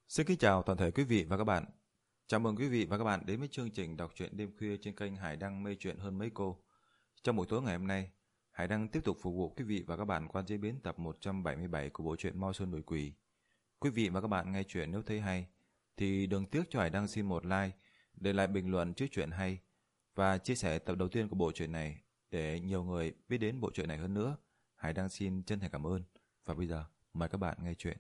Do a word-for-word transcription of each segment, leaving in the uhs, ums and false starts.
Xin kính chào toàn thể quý vị và các bạn. Chào mừng quý vị và các bạn đến với chương trình đọc truyện đêm khuya trên kênh Hải Đăng Mê Chuyện Hơn Mấy Cô. Trong buổi tối ngày hôm nay, Hải Đăng tiếp tục phục vụ quý vị và các bạn qua diễn biến tập một trăm bảy mươi bảy của bộ truyện Mao Sơn Đuổi Quỷ. Quý vị và các bạn nghe chuyện nếu thấy hay thì đừng tiếc cho Hải Đăng xin một like, để lại bình luận trước chuyện hay và chia sẻ tập đầu tiên của bộ truyện này để nhiều người biết đến bộ truyện này hơn nữa. Hải Đăng xin chân thành cảm ơn. Và bây giờ mời các bạn nghe chuyện.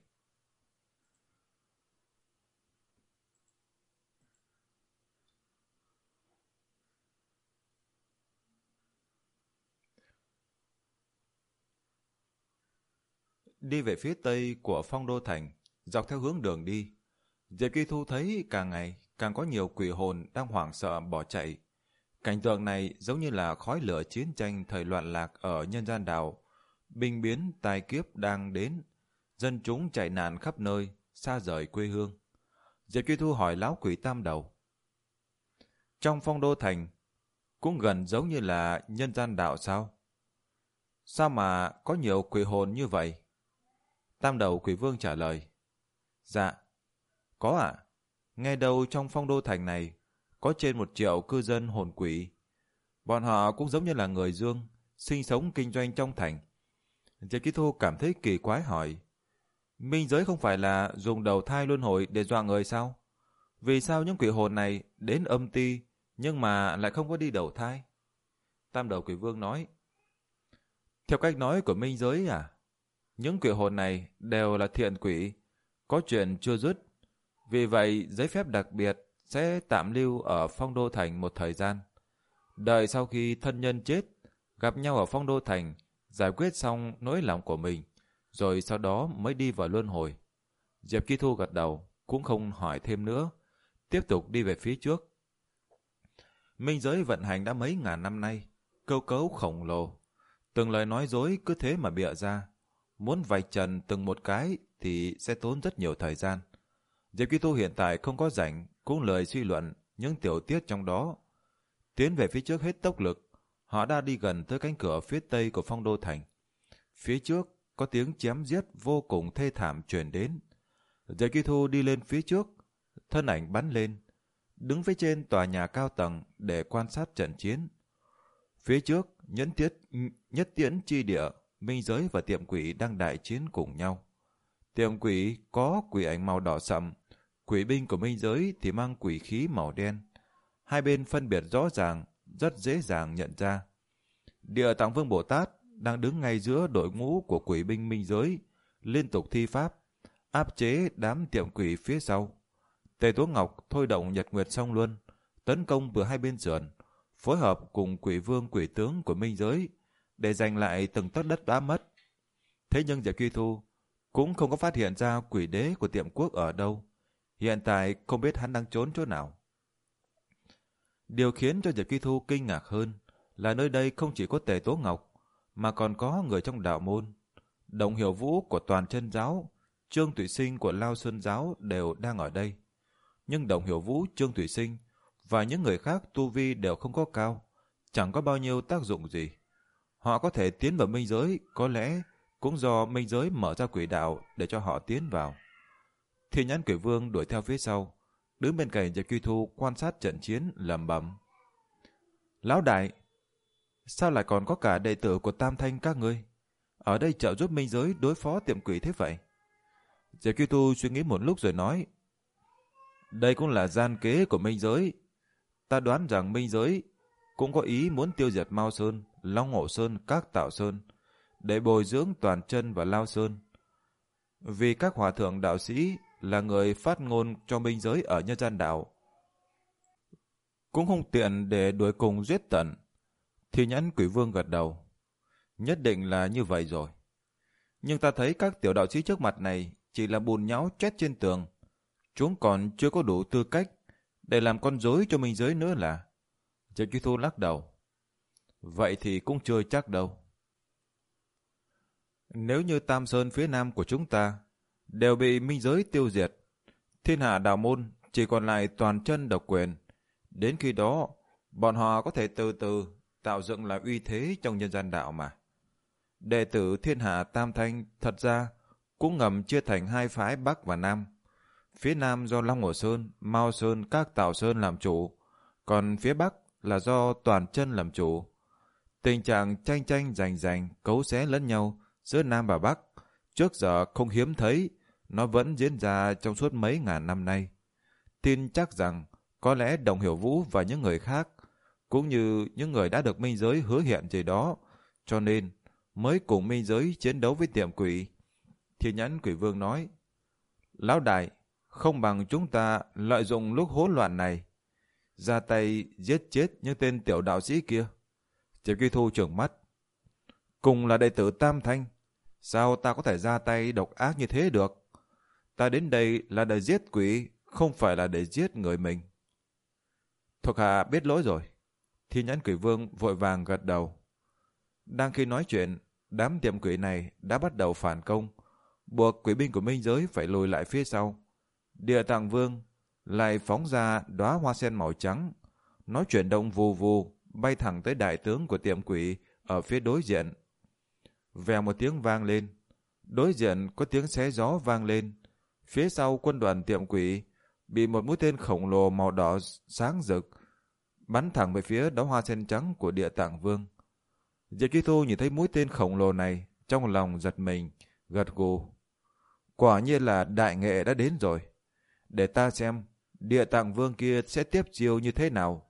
Đi về phía tây của Phong Đô Thành, dọc theo hướng đường đi, Diệp Kỳ Thu thấy càng ngày càng có nhiều quỷ hồn đang hoảng sợ bỏ chạy. Cảnh tượng này giống như là khói lửa chiến tranh thời loạn lạc ở nhân gian đảo. Binh biến tai kiếp đang đến, dân chúng chạy nạn khắp nơi, xa rời quê hương. Diệp Kỳ Thu hỏi lão quỷ tam đầu: trong Phong Đô Thành cũng gần giống như là nhân gian đảo sao? Sao mà có nhiều quỷ hồn như vậy? Tam đầu quỷ vương trả lời: dạ, có ạ. À? Nghe đâu trong Phong Đô Thành này có trên một triệu cư dân hồn quỷ. Bọn họ cũng giống như là người dương, sinh sống kinh doanh trong thành. Diệp Kỳ Thu cảm thấy kỳ quái hỏi: minh giới không phải là dùng đầu thai luân hồi để dọa người sao? Vì sao những quỷ hồn này đến âm ti nhưng mà lại không có đi đầu thai? Tam đầu quỷ vương nói: theo cách nói của minh giới à, những quỷ hồn này đều là thiện quỷ, có chuyện chưa dứt. Vì vậy giấy phép đặc biệt sẽ tạm lưu ở Phong Đô Thành một thời gian. Đợi sau khi thân nhân chết, gặp nhau ở Phong Đô Thành, giải quyết xong nỗi lòng của mình, rồi sau đó mới đi vào luân hồi. Diệp Kỳ Thu gật đầu, cũng không hỏi thêm nữa, tiếp tục đi về phía trước. Minh giới vận hành đã mấy ngàn năm nay, cơ cấu khổng lồ, từng lời nói dối cứ thế mà bịa ra. Muốn vạch trần từng một cái thì sẽ tốn rất nhiều thời gian. Diệp Kỳ Thu hiện tại không có rảnh, cũng lười suy luận những tiểu tiết trong đó. Tiến về phía trước hết tốc lực, họ đã đi gần tới cánh cửa phía tây của Phong Đô Thành. Phía trước có tiếng chém giết vô cùng thê thảm truyền đến. Diệp Kỳ Thu đi lên phía trước, thân ảnh bắn lên, đứng phía trên tòa nhà cao tầng để quan sát trận chiến. Phía trước, nhẫn tiết, nhất tiễn chi địa, minh giới và tiệm quỷ đang đại chiến cùng nhau. Tiệm quỷ có quỷ ảnh màu đỏ sậm, quỷ binh của minh giới thì mang quỷ khí màu đen. Hai bên phân biệt rõ ràng, rất dễ dàng nhận ra. Địa Tạng Vương Bồ Tát đang đứng ngay giữa đội ngũ của quỷ binh minh giới, liên tục thi pháp, áp chế đám tiệm quỷ phía sau. Tề Tố Ngọc thôi động Nhật Nguyệt Song Luân, tấn công từ hai bên sườn, phối hợp cùng quỷ vương quỷ tướng của minh giới để giành lại từng tấc đất đã mất. Thế nhưng Diệp Kỳ Thu cũng không có phát hiện ra quỷ đế của tiệm quốc ở đâu. Hiện tại không biết hắn đang trốn chỗ nào. Điều khiến cho Diệp Kỳ Thu kinh ngạc hơn là nơi đây không chỉ có Tề Tố Ngọc, mà còn có người trong đạo môn. Đồng Hiểu Vũ của Toàn Chân Giáo, Trương Thủy Sinh của Lao Sơn Giáo đều đang ở đây. Nhưng Đồng Hiểu Vũ, Trương Thủy Sinh và những người khác tu vi đều không có cao, chẳng có bao nhiêu tác dụng gì. Họ có thể tiến vào minh giới, có lẽ cũng do minh giới mở ra quỷ đạo để cho họ tiến vào. Thiên Nhãn Quỷ Vương đuổi theo phía sau, đứng bên cạnh Diệp Kỳ Thu quan sát trận chiến, lẩm bẩm: lão đại, sao lại còn có cả đệ tử của Tam Thanh các ngươi ở đây trợ giúp minh giới đối phó tiệm quỷ thế vậy? Diệp Kỳ Thu suy nghĩ một lúc rồi nói: đây cũng là gian kế của minh giới. Ta đoán rằng minh giới cũng có ý muốn tiêu diệt Mao Sơn, Long Hổ Sơn, Các Tạo Sơn để bồi dưỡng Toàn Chân và Lao Sơn. Vì các hòa thượng đạo sĩ là người phát ngôn cho minh giới ở nhân gian đạo, cũng không tiện để đuổi cùng giết tận. Thì Nhãn Quỷ Vương gật đầu: nhất định là như vậy rồi. Nhưng ta thấy các tiểu đạo sĩ trước mặt này chỉ là bùn nhão chét trên tường. Chúng còn chưa có đủ tư cách để làm con rối cho minh giới nữa là. Diệp Kỳ Thu lắc đầu: vậy thì cũng chưa chắc đâu. Nếu như Tam Sơn phía nam của chúng ta đều bị minh giới tiêu diệt, thiên hạ đạo môn chỉ còn lại Toàn Chân độc quyền. Đến khi đó, bọn họ có thể từ từ tạo dựng lại uy thế trong nhân gian đạo mà. Đệ tử thiên hạ Tam Thanh thật ra cũng ngầm chia thành hai phái Bắc và Nam. phía nam do Long Hồ Sơn, Mao Sơn, Các Tào Sơn làm chủ, còn phía bắc là do Toàn Chân làm chủ. Tình trạng tranh tranh giành giành, cấu xé lẫn nhau giữa Nam và Bắc trước giờ không hiếm thấy, nó vẫn diễn ra trong suốt mấy ngàn năm nay. Tin chắc rằng có lẽ Đồng Hiểu Vũ và những người khác, cũng như những người đã được minh giới hứa hẹn gì đó, cho nên mới cùng minh giới chiến đấu với Tiệm Quỷ. Thì Nhãn Quỷ Vương nói: Lão đại, không bằng chúng ta lợi dụng lúc hỗn loạn này, ra tay giết chết những tên tiểu đạo sĩ kia. Diệp Kỳ Thu trợn mắt: Cùng là đệ tử Tam Thanh, sao ta có thể ra tay độc ác như thế được? Ta đến đây là để giết quỷ, không phải là để giết người mình. Thuộc hạ biết lỗi rồi. Thiên Nhãn Quỷ Vương vội vàng gật đầu. Đang khi nói chuyện, đám Tiệm Quỷ này đã bắt đầu phản công, buộc quỷ binh của minh giới phải lùi lại phía sau. Địa Tạng Vương lại phóng ra đóa hoa sen màu trắng, nó chuyển động vù vù bay thẳng tới đại tướng của Tiệm Quỷ ở phía đối diện. Vèo một tiếng vang lên, đối diện có tiếng xé gió vang lên. Phía sau quân đoàn Tiệm Quỷ bị một mũi tên khổng lồ màu đỏ sáng rực bắn thẳng về phía đóa hoa sen trắng của Địa Tạng Vương. Diệp Kỳ Thu nhìn thấy mũi tên khổng lồ này, trong lòng giật mình, gật gù. Quả nhiên là đại nghệ đã đến rồi. Để ta xem Địa Tạng Vương kia sẽ tiếp chiêu như thế nào.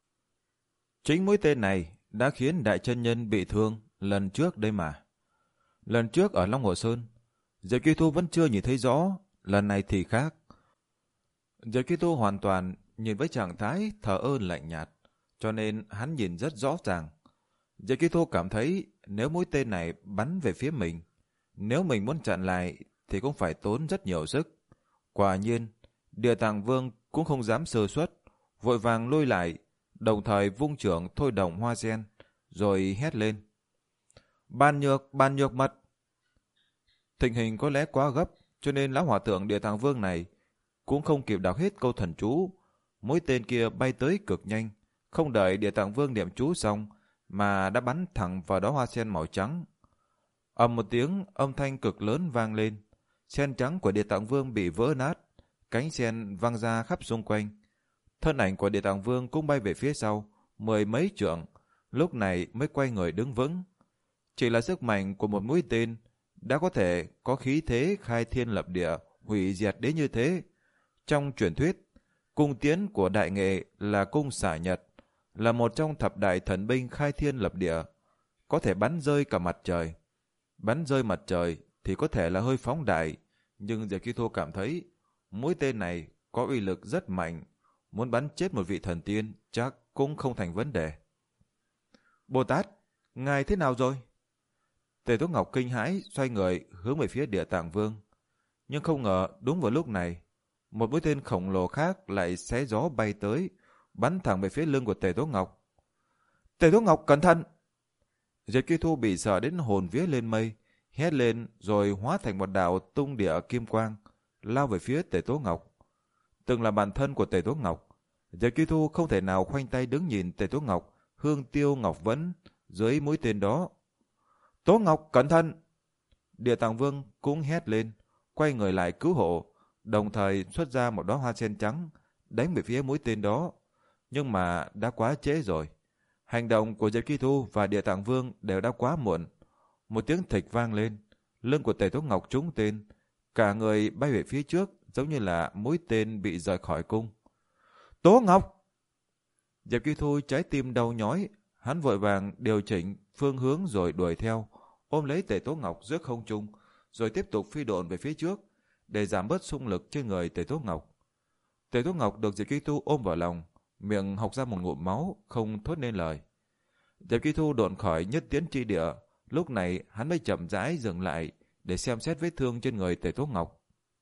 Chính mũi tên này đã khiến đại chân nhân bị thương lần trước đây mà. Lần trước ở Long Hồ Sơn, Diệp Kỳ Thu vẫn chưa nhìn thấy rõ, lần này thì khác. Diệp Kỳ Thu hoàn toàn nhìn với trạng thái thờ ơ lạnh nhạt, cho nên hắn nhìn rất rõ ràng. Diệp Kỳ Thu cảm thấy nếu mũi tên này bắn về phía mình, nếu mình muốn chặn lại thì cũng phải tốn rất nhiều sức. Quả nhiên, Địa Tạng Vương cũng không dám sơ suất, vội vàng lôi lại, đồng thời vung trưởng thôi động hoa sen, rồi hét lên: Ban nhược, ban nhược mật! Tình hình có lẽ quá gấp, cho nên lão hòa thượng Địa Tạng Vương này cũng không kịp đọc hết câu thần chú. Mũi tên kia bay tới cực nhanh, không đợi Địa Tạng Vương niệm chú xong mà đã bắn thẳng vào đó hoa sen màu trắng. Ầm một tiếng, âm thanh cực lớn vang lên, sen trắng của Địa Tạng Vương bị vỡ nát, cánh sen văng ra khắp xung quanh. Thân ảnh của Địa Tạng Vương cũng bay về phía sau mười mấy trượng, lúc này mới quay người đứng vững. Chỉ là sức mạnh của một mũi tên đã có thể có khí thế khai thiên lập địa, hủy diệt đến như thế. Trong truyền thuyết, cung tiến của đại nghệ là cung xả nhật, là một trong thập đại thần binh khai thiên lập địa, có thể bắn rơi cả mặt trời. Bắn rơi mặt trời thì có thể là hơi phóng đại, nhưng Diệp Kỳ Thu cảm thấy mũi tên này có uy lực rất mạnh, muốn bắn chết một vị thần tiên chắc cũng không thành vấn đề. Bồ Tát, ngài thế nào rồi? Tề Tố Ngọc kinh hãi xoay người hướng về phía Địa Tạng Vương, nhưng không ngờ đúng vào lúc này, một mũi tên khổng lồ khác lại xé gió bay tới, bắn thẳng về phía lưng của Tề Tố Ngọc. Tề Tố Ngọc cẩn thận! Diệp Kỳ Thu bị sợ đến hồn vía lên mây, hét lên rồi hóa thành một đạo tung địa kim quang, lao về phía Tề Tố Ngọc. Từng là bạn thân của Tề Tố Ngọc, Diệp Kỳ Thu không thể nào khoanh tay đứng nhìn Tề Tố Ngọc hương tiêu ngọc vẫn dưới mũi tên đó. Tố Ngọc cẩn thận! Địa Tạng Vương cũng hét lên, quay người lại cứu hộ, đồng thời xuất ra một đóa hoa sen trắng đánh về phía mũi tên đó. Nhưng mà đã quá trễ rồi. Hành động của Diệp Kỳ Thu và Địa Tạng Vương đều đã quá muộn. Một tiếng thịch vang lên, lưng của Tề Tố Ngọc trúng tên, cả người bay về phía trước giống như là mũi tên bị rời khỏi cung. Tố Ngọc! Diệp Kỳ Thu trái tim đau nhói, hắn vội vàng điều chỉnh phương hướng rồi đuổi theo, ôm lấy Tề Tố Ngọc giữa không trung, rồi tiếp tục phi độn về phía trước để giảm bớt xung lực trên người Tề Tố Ngọc. Tề Tố Ngọc được Diệp Kỳ Thu ôm vào lòng, miệng học ra một ngụm máu, không thốt nên lời. Diệp Kỳ Thu độn khỏi nhất tiến tri địa, lúc này hắn mới chậm rãi dừng lại để xem xét vết thương trên người Tề Tố Ngọc.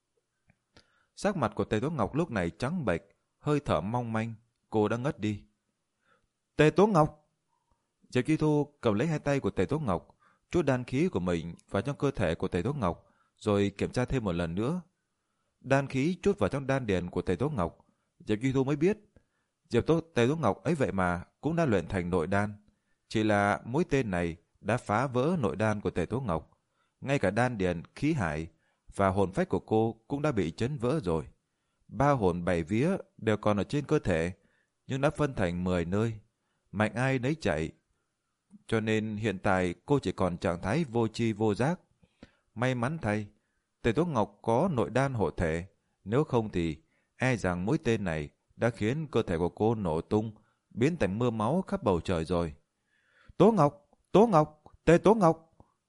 Sắc mặt của Tề Tố Ngọc lúc này trắng bệch, hơi thở mong manh, cô đã ngất đi. Tề Tố Ngọc! Diệp Kỳ Thu cầm lấy hai tay của Tề Tố Ngọc, chút đan khí của mình vào trong cơ thể của Tề Tố Ngọc, rồi kiểm tra thêm một lần nữa. Đan khí chút vào trong đan điền của Tề Tố Ngọc, Diệp Kỳ Thu mới biết Diệp Tố Tề Tố Ngọc ấy vậy mà cũng đã luyện thành nội đan. Chỉ là mũi tên này đã phá vỡ nội đan của Tề Tố Ngọc, ngay cả đan điền, khí hải và hồn phách của cô cũng đã bị chấn vỡ rồi. ba hồn bảy vía đều còn ở trên cơ thể, nhưng đã phân thành mười nơi, mạnh ai nấy chạy. Cho nên hiện tại cô chỉ còn trạng thái vô tri vô giác. May mắn thay, Tề Tố Ngọc có nội đan hộ thể, nếu không thì e rằng mũi tên này đã khiến cơ thể của cô nổ tung, biến thành mưa máu khắp bầu trời rồi. Tố Ngọc! Tố Ngọc! Tề Tố Ngọc!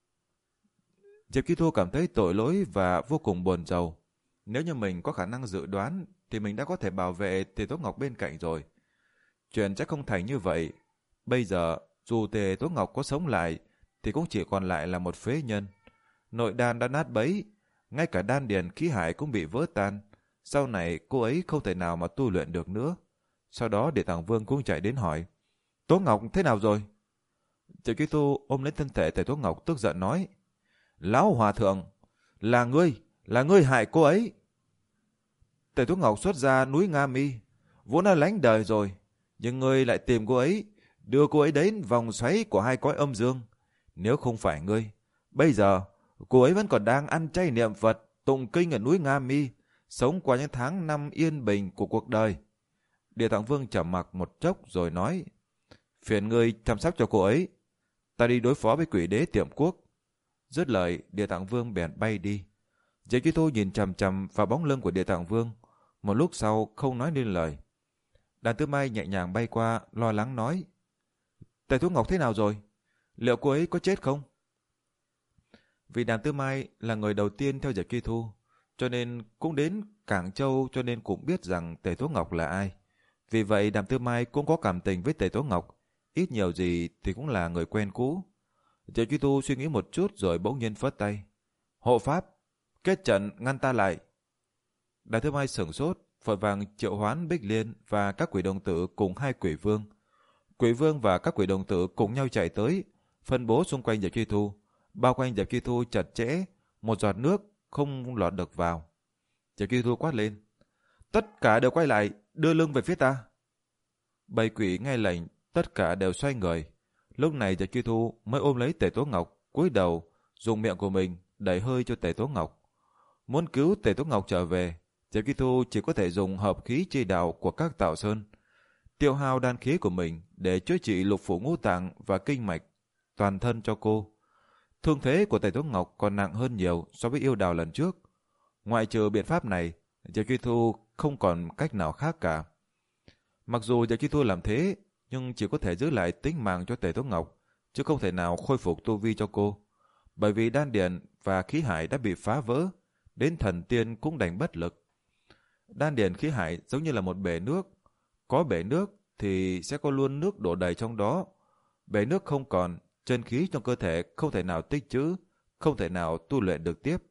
Diệp Kỳ Thu cảm thấy tội lỗi và vô cùng buồn rầu. Nếu như mình có khả năng dự đoán thì mình đã có thể bảo vệ Tề Tố Ngọc bên cạnh rồi. Chuyện sẽ không thành như vậy. Bây giờ dù Tề Tố Ngọc có sống lại thì cũng chỉ còn lại là một phế nhân. Nội đan đã nát bấy, ngay cả đan điền khí hải cũng bị vỡ tan. Sau này cô ấy không thể nào mà tu luyện được nữa. Sau đó Địa Tạng Vương cũng chạy đến hỏi: Tố Ngọc thế nào rồi? Diệp Kỳ Thu ôm lấy thân thể Tề Tố Ngọc tức giận nói: Lão Hòa Thượng, là ngươi, là ngươi hại cô ấy. Tề Tố Ngọc xuất ra núi Nga Mi, vốn đã lánh đời rồi, nhưng ngươi lại tìm cô ấy, đưa cô ấy đến vòng xoáy của hai cõi âm dương. Nếu không phải ngươi, bây giờ cô ấy vẫn còn đang ăn chay niệm Phật, tụng kinh ở núi Nga Mi, sống qua những tháng năm yên bình của cuộc đời. Địa Tạng Vương trầm mặc một chốc rồi nói: Phiền ngươi chăm sóc cho cô ấy, ta đi đối phó với quỷ đế Tiệm Quốc. Dứt lời, Địa Tạng Vương bèn bay đi. Diệp Kỳ Thu nhìn chằm chằm vào bóng lưng của Địa Tạng Vương, một lúc sau không nói nên lời. Đàn Tư Mai nhẹ nhàng bay qua, lo lắng nói: Tề Tố Ngọc thế nào rồi? Liệu cô ấy có chết không? Vì Đàn Tư Mai là người đầu tiên theo Diệp Kỳ Thu, cho nên cũng đến Cảng Châu, cho nên cũng biết rằng Tề Tố Ngọc là ai. Vì vậy Đàm Tư Mai cũng có cảm tình với Tề Tố Ngọc, ít nhiều gì thì cũng là người quen cũ. Diệp Kỳ Thu suy nghĩ một chút rồi bỗng nhiên phất tay: Hộ pháp, kết trận ngăn ta lại. Đàm Tư Mai sửng sốt, vội vàng triệu hoán Bích Liên và các quỷ đồng tử cùng hai quỷ vương. Quỷ vương và các quỷ đồng tử cùng nhau chạy tới, phân bố xung quanh Diệp Kỳ Thu, bao quanh Diệp Kỳ Thu chặt chẽ, một giọt nước không lọt được vào. Diệp Kỳ Thu quát lên: Tất cả đều quay lại, đưa lưng về phía ta. Bầy quỷ nghe lệnh, tất cả đều xoay người. Lúc này Diệp Kỳ Thu mới ôm lấy Tề Tố Ngọc, cúi đầu dùng miệng của mình đẩy hơi cho Tề Tố Ngọc. Muốn cứu Tề Tố Ngọc trở về, Diệp Kỳ Thu chỉ có thể dùng hợp khí chi đạo của các tạo sơn, tiêu hao đan khí của mình để chữa trị lục phủ ngũ tạng và kinh mạch toàn thân cho cô. Thương thế của Tề Tố Ngọc còn nặng hơn nhiều so với yêu đào lần trước. Ngoại trừ biện pháp này, Diệp Kỳ Thu không còn cách nào khác cả. Mặc dù Diệp Kỳ Thu làm thế, nhưng chỉ có thể giữ lại tính mạng cho Tề Tố Ngọc, chứ không thể nào khôi phục tu vi cho cô. Bởi vì đan điền và khí hải đã bị phá vỡ, đến thần tiên cũng đành bất lực. Đan điền khí hải giống như là một bể nước. Có bể nước thì sẽ có luôn nước đổ đầy trong đó. Bể nước không còn, chân khí trong cơ thể không thể nào tích trữ, không thể nào tu luyện được tiếp.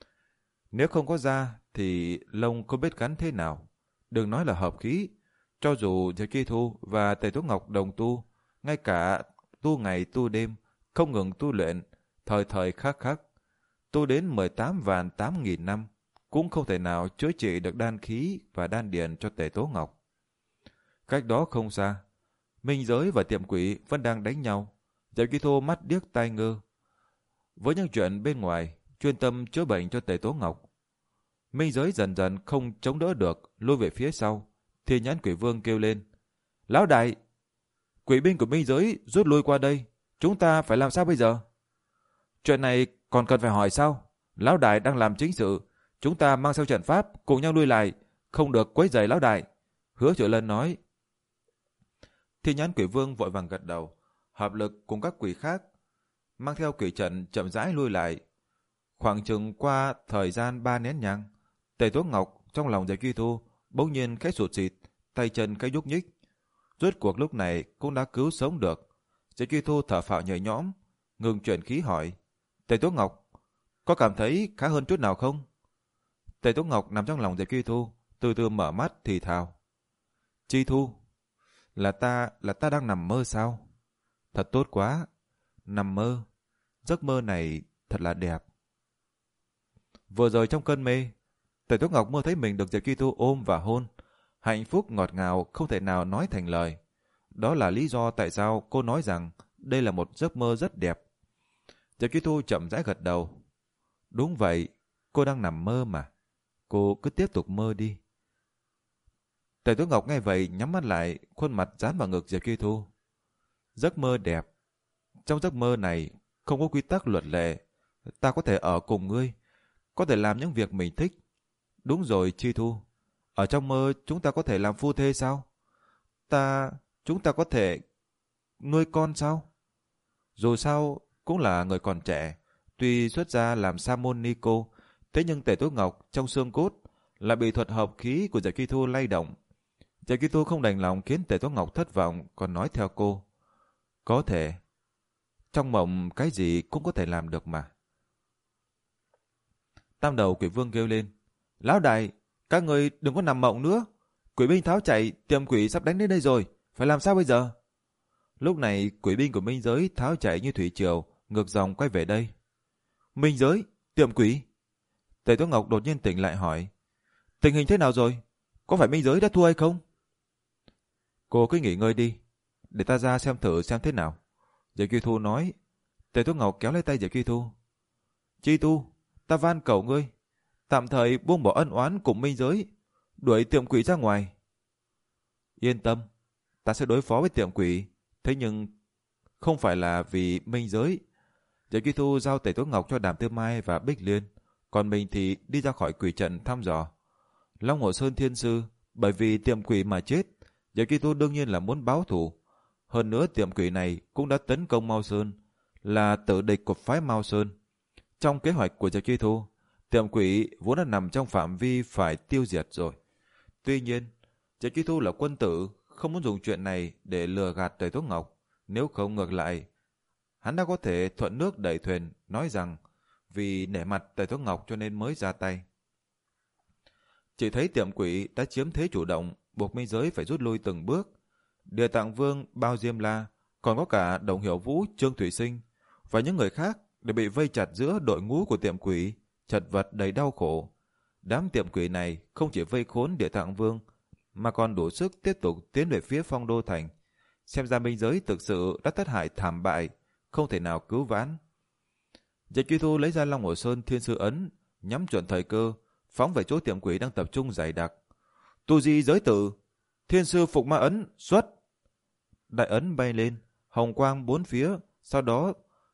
Nếu không có da thì lông không biết gắn thế nào. Đừng nói là hợp khí. Cho dù Diệp Kỳ Thu và Tề Tố Ngọc đồng tu, ngay cả tu ngày tu đêm, không ngừng tu luyện, thời thời khắc khắc, tu đến mười tám vạn tám nghìn năm, cũng không thể nào chữa trị được đan khí và đan điền cho Tề Tố Ngọc. Cách đó không xa, Minh Giới và Tiệm Quỷ vẫn đang đánh nhau. Diệp Kỳ Thu mắt điếc tai ngơ với những chuyện bên ngoài, chuyên tâm chữa bệnh cho Tề Tố Ngọc. Minh Giới dần dần không chống đỡ được, lùi về phía sau. Thì Nhãn Quỷ Vương kêu lên: Lão đại, quỷ binh của Minh Giới rút lui qua đây, chúng ta phải làm sao bây giờ? Chuyện này còn cần phải hỏi sao? Lão đại đang làm chính sự, chúng ta mang theo trận pháp cùng nhau lui lại, không được quấy rầy lão đại. Hứa Triệu Lân nói. Thì Nhãn Quỷ Vương vội vàng gật đầu, hợp lực cùng các quỷ khác, mang theo quỷ trận chậm rãi lui lại. Khoảng chừng qua thời gian ba nén nhang, Tề Tố Ngọc trong lòng Diệp Kỳ Thu bỗng nhiên khẽ sụt xịt, tay chân cái nhúc nhích. Rốt cuộc lúc này cũng đã cứu sống được. Diệp Kỳ Thu thở phào nhẹ nhõm, ngừng chuyển khí hỏi: Tề Tố Ngọc, có cảm thấy khá hơn chút nào không? Tề Tố Ngọc nằm trong lòng Diệp Kỳ Thu, từ từ mở mắt thì thào: Chi Thu, là ta, là ta đang nằm mơ sao? Thật tốt quá, nằm mơ, giấc mơ này thật là đẹp. Vừa rồi trong cơn mê, Tề Tố Ngọc mơ thấy mình được Diệp Kỳ Thu ôm và hôn, hạnh phúc ngọt ngào không thể nào nói thành lời. Đó là lý do tại sao cô nói rằng đây là một giấc mơ rất đẹp. Diệp Kỳ Thu chậm rãi gật đầu. Đúng vậy, cô đang nằm mơ mà. Cô cứ tiếp tục mơ đi. Tề Tuấn Ngọc nghe vậy nhắm mắt lại, khuôn mặt dán vào ngực Diệp Chi Thu. Giấc mơ đẹp. Trong giấc mơ này không có quy tắc luật lệ. Ta có thể ở cùng ngươi, có thể làm những việc mình thích. Đúng rồi Chi Thu, ở trong mơ chúng ta có thể làm phu thê sao? Ta, chúng ta có thể nuôi con sao? Dù sao cũng là người còn trẻ, tuy xuất gia làm sa môn ni cô, thế nhưng Tề Tuấn Ngọc trong xương cốt là bị thuật hợp khí của Diệp Chi Thu lay động. Diệp Chi Thu không đành lòng khiến Tề Tuấn Ngọc thất vọng, còn nói theo cô. Có thể. Trong mộng cái gì cũng có thể làm được mà. Tam đầu quỷ vương kêu lên. Lão đại, các người đừng có nằm mộng nữa. Quỷ binh tháo chạy, tiệm quỷ sắp đánh đến đây rồi. Phải làm sao bây giờ? Lúc này quỷ binh của Minh Giới tháo chạy như thủy triều, ngược dòng quay về đây. Minh Giới, tiệm quỷ. Tề Tuấn Ngọc đột nhiên tỉnh lại hỏi. Tình hình thế nào rồi? Có phải Minh Giới đã thua hay không? Cô cứ nghỉ ngơi đi, để ta ra xem thử xem thế nào. Diệp Chi Thu nói. Tề Tuấn Ngọc kéo lấy tay Diệp Chi Thu. Chi Thu, ta van cầu ngươi, tạm thời buông bỏ ân oán cùng Minh Giới, đuổi tiệm quỷ ra ngoài. Yên tâm, ta sẽ đối phó với tiệm quỷ, thế nhưng không phải là vì Minh Giới. Diệp Chi Thu giao Tề Tuấn Ngọc cho Đàm Tư Mai và Bích Liên, còn mình thì đi ra khỏi quỷ trận thăm dò. Long Hồ Sơn Thiên Sư bởi vì tiệm quỷ mà chết, Diệp Chi Thu đương nhiên là muốn báo thù. Hơn nữa tiệm quỷ này cũng đã tấn công Mao Sơn, là tử địch của phái Mao Sơn. Trong kế hoạch của Diệp Chi Thu, tiệm quỷ vốn đã nằm trong phạm vi phải tiêu diệt rồi. Tuy nhiên, Diệp Chi Thu là quân tử, không muốn dùng chuyện này để lừa gạt Tề Tuấn Ngọc. Nếu không ngược lại, hắn đã có thể thuận nước đẩy thuyền, nói rằng vì nể mặt Tề Tuấn Ngọc cho nên mới ra tay. Chỉ thấy tiệm quỷ đã chiếm thế chủ động, buộc Minh Giới phải rút lui từng bước. Địa Tạng Vương, Bao Diêm La, còn có cả Đồng Hiểu Vũ, Trương Thủy Sinh và những người khác đều bị vây chặt giữa đội ngũ của tiệm quỷ, chật vật đầy đau khổ. Đám tiệm quỷ này không chỉ vây khốn Địa Tạng Vương, mà còn đủ sức tiếp tục tiến về phía Phong Đô Thành. Xem ra Minh Giới thực sự đã thất hại thảm bại, không thể nào cứu vãn. Diệp Chi Thu lấy ra Long Hồ Sơn Thiên Sư Ấn, nhắm chuẩn thời cơ, phóng về chỗ tiệm quỷ đang tập trung dày đặc. Tu di giới tử, Thiên Sư Phục Ma Ấn, xuất! Đại ấn bay lên, hồng quang bốn phía, sau đó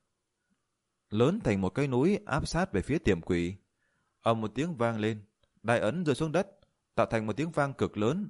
lớn thành một cái núi áp sát về phía tiệm quỷ. Ầm một tiếng vang lên, đại ấn rơi xuống đất, tạo thành một tiếng vang cực lớn.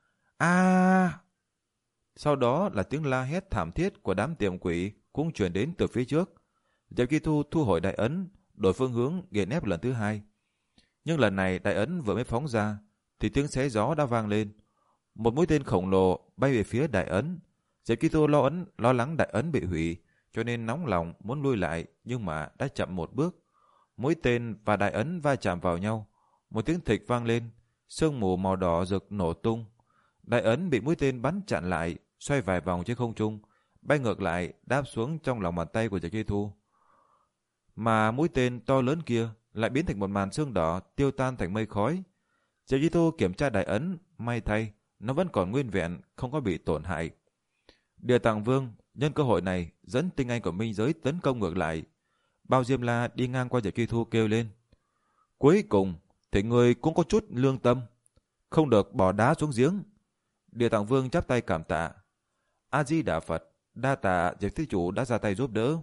A! Sau đó là tiếng la hét thảm thiết của đám tiệm quỷ cũng truyền đến từ phía trước. Diệp Chi Thu thu hồi đại ấn, đổi phương hướng nghiền ép lần thứ hai. Nhưng lần này đại ấn vừa mới phóng ra, thì tiếng xé gió đã vang lên. Một mũi tên khổng lồ bay về phía đại ấn. Diệp Chi Thu lo ấn, lo lắng đại ấn bị hủy, cho nên nóng lòng muốn lui lại, nhưng mà đã chậm một bước. Mũi tên và đại ấn va chạm vào nhau, một tiếng thịch vang lên, sương mù màu đỏ rực nổ tung. Đại ấn bị mũi tên bắn chặn lại, xoay vài vòng trên không trung, bay ngược lại, đáp xuống trong lòng bàn tay của Diệp Chi Thu. Mà mũi tên to lớn kia lại biến thành một màn sương đỏ, tiêu tan thành mây khói. Diệp Chi Thu kiểm tra đại ấn, may thay, nó vẫn còn nguyên vẹn, không có bị tổn hại. Địa Tạng Vương nhân cơ hội này dẫn tinh anh của Minh Giới tấn công ngược lại. Bao Diêm La đi ngang qua Diệp Chi Thu kêu lên. Cuối cùng thì người cũng có chút lương tâm, không được bỏ đá xuống giếng. Địa Tạng Vương chắp tay cảm tạ. A Di Đà Phật, đa tạ Diệp Thí Chủ đã ra tay giúp đỡ.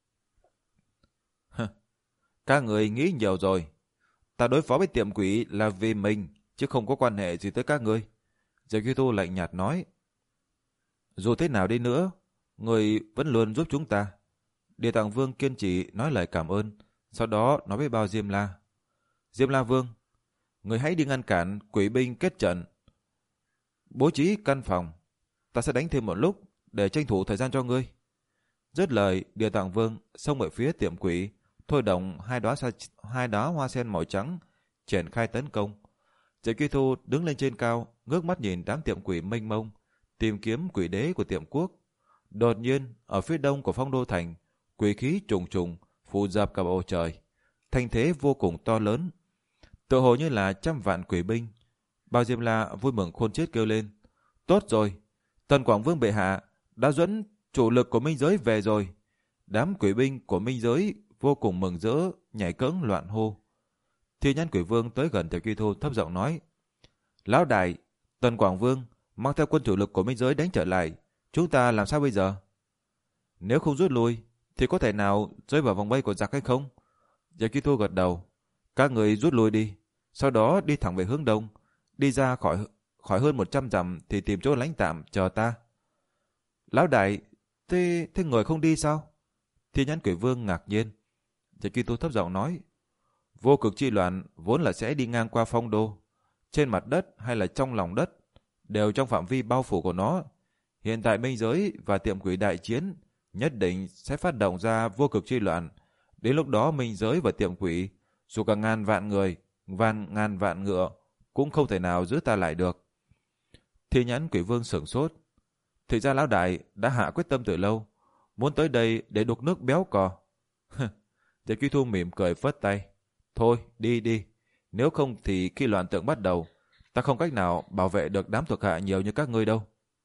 Các người nghĩ nhiều rồi. Ta đối phó với tiệm quỷ là vì mình, chứ không có quan hệ gì tới các ngươi. Diệp Chi Thu lạnh nhạt nói. Dù thế nào đi nữa, người vẫn luôn giúp chúng ta. Địa Tạng Vương kiên trì nói lời cảm ơn, sau đó nói với Bao Diêm La. Diêm La Vương, người hãy đi ngăn cản quỷ binh kết trận, bố trí căn phòng. Ta sẽ đánh thêm một lúc để tranh thủ thời gian cho ngươi. Dứt lời, Địa Tạng Vương xông về phía tiệm quỷ, thôi động hai đóa hai đóa hoa sen màu trắng, triển khai tấn công. Diệp Chi Thu đứng lên trên cao, ngước mắt nhìn đám tiệm quỷ mênh mông, tìm kiếm quỷ đế của tiệm quốc. Đột nhiên, ở phía đông của Phong Đô Thành, quỷ khí trùng trùng phủ dập cả bầu trời, thanh thế vô cùng to lớn, tựa hồ như là trăm vạn quỷ binh. Bao Diêm La vui mừng khôn chết kêu lên. Tốt rồi, Tần Quảng Vương bệ hạ đã dẫn chủ lực của Minh Giới về rồi. Đám quỷ binh của Minh Giới vô cùng mừng rỡ, nhảy cẫng loạn hô. Thì Nhân Quỷ Vương tới gần Tiểu Kỳ Thu thấp giọng nói. Lão đại, Tần Quảng Vương mang theo quân chủ lực của minh giới đánh trở lại, chúng ta làm sao bây giờ? Nếu không rút lui thì có thể nào rơi vào vòng vây của giặc hay không? Diệp Kỳ Thu gật đầu. Các người rút lui đi, sau đó đi thẳng về hướng đông, đi ra khỏi khỏi hơn một trăm dặm thì tìm chỗ lánh tạm chờ ta. Lão đại, thế thế người không đi sao? Thiên Nhãn Quỷ Vương ngạc nhiên. Diệp Kỳ Thu thấp giọng nói, vô cực chi loạn vốn là sẽ đi ngang qua phong đô, trên mặt đất hay là trong lòng đất, đều trong phạm vi bao phủ của nó. Hiện tại minh giới và tiệm quỷ đại chiến, nhất định sẽ phát động ra vô cực chi loạn. Đến lúc đó minh giới và tiệm quỷ, dù cả ngàn vạn người, vạn ngàn vạn ngựa, cũng không thể nào giữ ta lại được. Thiên Nhãn Quỷ Vương sửng sốt. Thì ra lão đại đã hạ quyết tâm từ lâu, muốn tới đây để đục nước béo cò. Diệp Kỳ Thu mỉm cười phất tay. Thôi, đi đi. Nếu không thì khi loạn tượng bắt đầu, ta không cách nào bảo vệ được đám thuộc hạ nhiều như các ngươi đâu.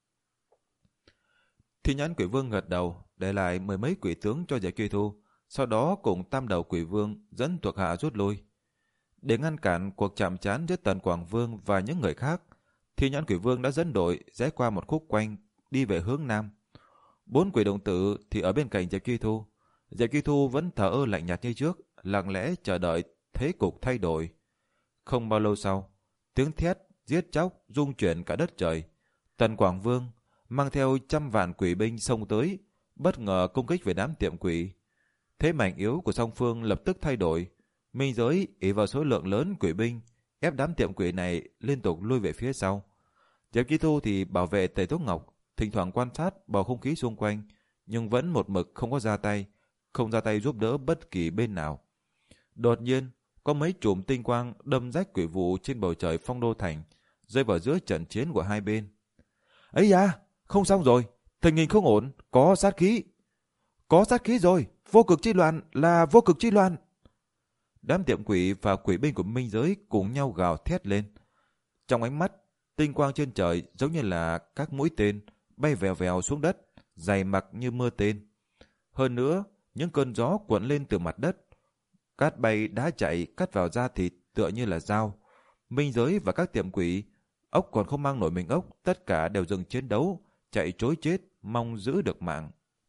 Thiên Nhãn Quỷ Vương gật đầu, để lại mười mấy quỷ tướng cho Diệp Kỳ Thu, sau đó cùng Tam Đầu Quỷ Vương dẫn thuộc hạ rút lui. Để ngăn cản cuộc chạm trán giữa Tần Quảng Vương và những người khác, Thiên Nhãn Quỷ Vương đã dẫn đội rẽ qua một khúc quanh, đi về hướng nam. Bốn quỷ đồng tử thì ở bên cạnh Diệp Kỳ Thu. Diệp Kỳ Thu vẫn thở ơ lạnh nhạt như trước, lặng lẽ chờ đợi thế cục thay đổi. Không bao lâu sau, tiếng thét giết chóc rung chuyển cả đất trời. Tần Quảng Vương mang theo trăm vạn quỷ binh xông tới, bất ngờ công kích về đám tiệm quỷ. Thế mạnh yếu của song phương lập tức thay đổi. Minh giới ỷ vào số lượng lớn quỷ binh, ép đám tiệm quỷ này liên tục lui về phía sau. Diệp Kỳ Thu thì bảo vệ Tề Túc Ngọc, thỉnh thoảng quan sát bầu không khí xung quanh, nhưng vẫn một mực không có ra tay, không ra tay giúp đỡ bất kỳ bên nào. Đột nhiên, có mấy chùm tinh quang đâm rách quỷ vụ trên bầu trời phong đô thành, rơi vào giữa trận chiến của hai bên. Ấy da, không xong rồi, tình hình không ổn, có sát khí. Có sát khí rồi, vô cực chi loạn là vô cực chi loạn. Đám tiệm quỷ và quỷ binh của minh giới cùng nhau gào thét lên. Trong ánh mắt, tinh quang trên trời giống như là các mũi tên bay vèo vèo xuống đất, dày mặc như mưa tên. Hơn nữa, những cơn gió cuộn lên từ mặt đất, cát bay đá chạy cắt vào da thịt tựa như là dao. Minh giới và các tiệm quỷ, ốc còn không mang nổi mình ốc, tất cả đều dừng chiến đấu, chạy trối chết, mong giữ được mạng.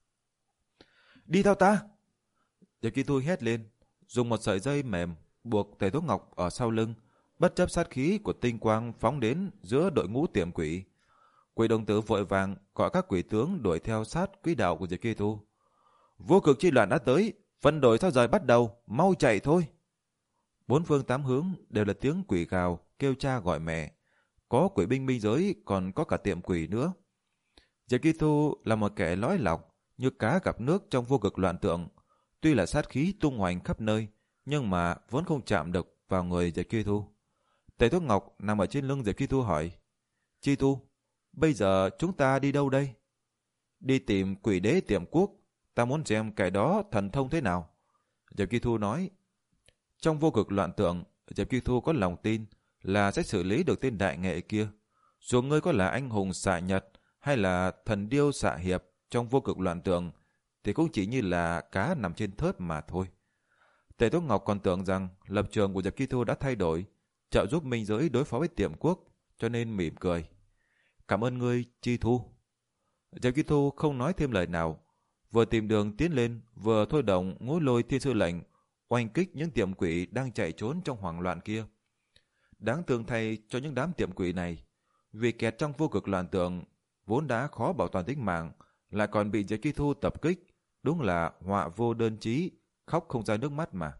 Đi theo ta! Diệp Kỳ Thu hét lên, dùng một sợi dây mềm buộc Tề Túc Ngọc ở sau lưng, bất chấp sát khí của tinh quang phóng đến giữa đội ngũ tiệm quỷ. Quỷ đồng tử vội vàng gọi các quỷ tướng đuổi theo sát quỹ đạo của Diệp Kỳ Thu. Vô cực chi loạn đã tới, phân đội sao rời bắt đầu, mau chạy thôi. Bốn phương tám hướng đều là tiếng quỷ gào, kêu cha gọi mẹ. Có quỷ binh minh giới, còn có cả tiệm quỷ nữa. Diệp Kỳ Thu là một kẻ lói lọc, như cá gặp nước trong vô cực loạn tượng. Tuy là sát khí tung hoành khắp nơi, nhưng mà vốn không chạm được vào người Diệp Kỳ Thu. Tề Túc Ngọc nằm ở trên lưng Diệp Kỳ Thu hỏi, Chi Thu, bây giờ chúng ta đi đâu đây? Đi tìm quỷ đế tiệm quốc, ta muốn xem kẻ đó thần thông thế nào. Diệp Kỳ Thu nói. Trong vô cực loạn tượng, Diệp Kỳ Thu có lòng tin là sẽ xử lý được tên đại nghệ kia. Dù ngươi có là anh hùng xạ nhật hay là thần điêu xạ hiệp trong vô cực loạn tượng, thì cũng chỉ như là cá nằm trên thớt mà thôi. Tề Túc Ngọc còn tưởng rằng lập trường của Diệp Kỳ Thu đã thay đổi, trợ giúp minh giới đối phó với tiệm quốc, cho nên mỉm cười. Cảm ơn ngươi, Chi Thu. Diệp Kỳ Thu không nói thêm lời nào, vừa tìm đường tiến lên, vừa thôi động ngũ lôi thiên sư lệnh, oanh kích những tiệm quỷ đang chạy trốn trong hoảng loạn kia. Đáng thương thay cho những đám tiệm quỷ này, vì kẹt trong vô cực loạn tượng, vốn đã khó bảo toàn tính mạng, lại còn bị Diệp Kỳ Thu tập kích, đúng là họa vô đơn chí, khóc không ra nước mắt mà.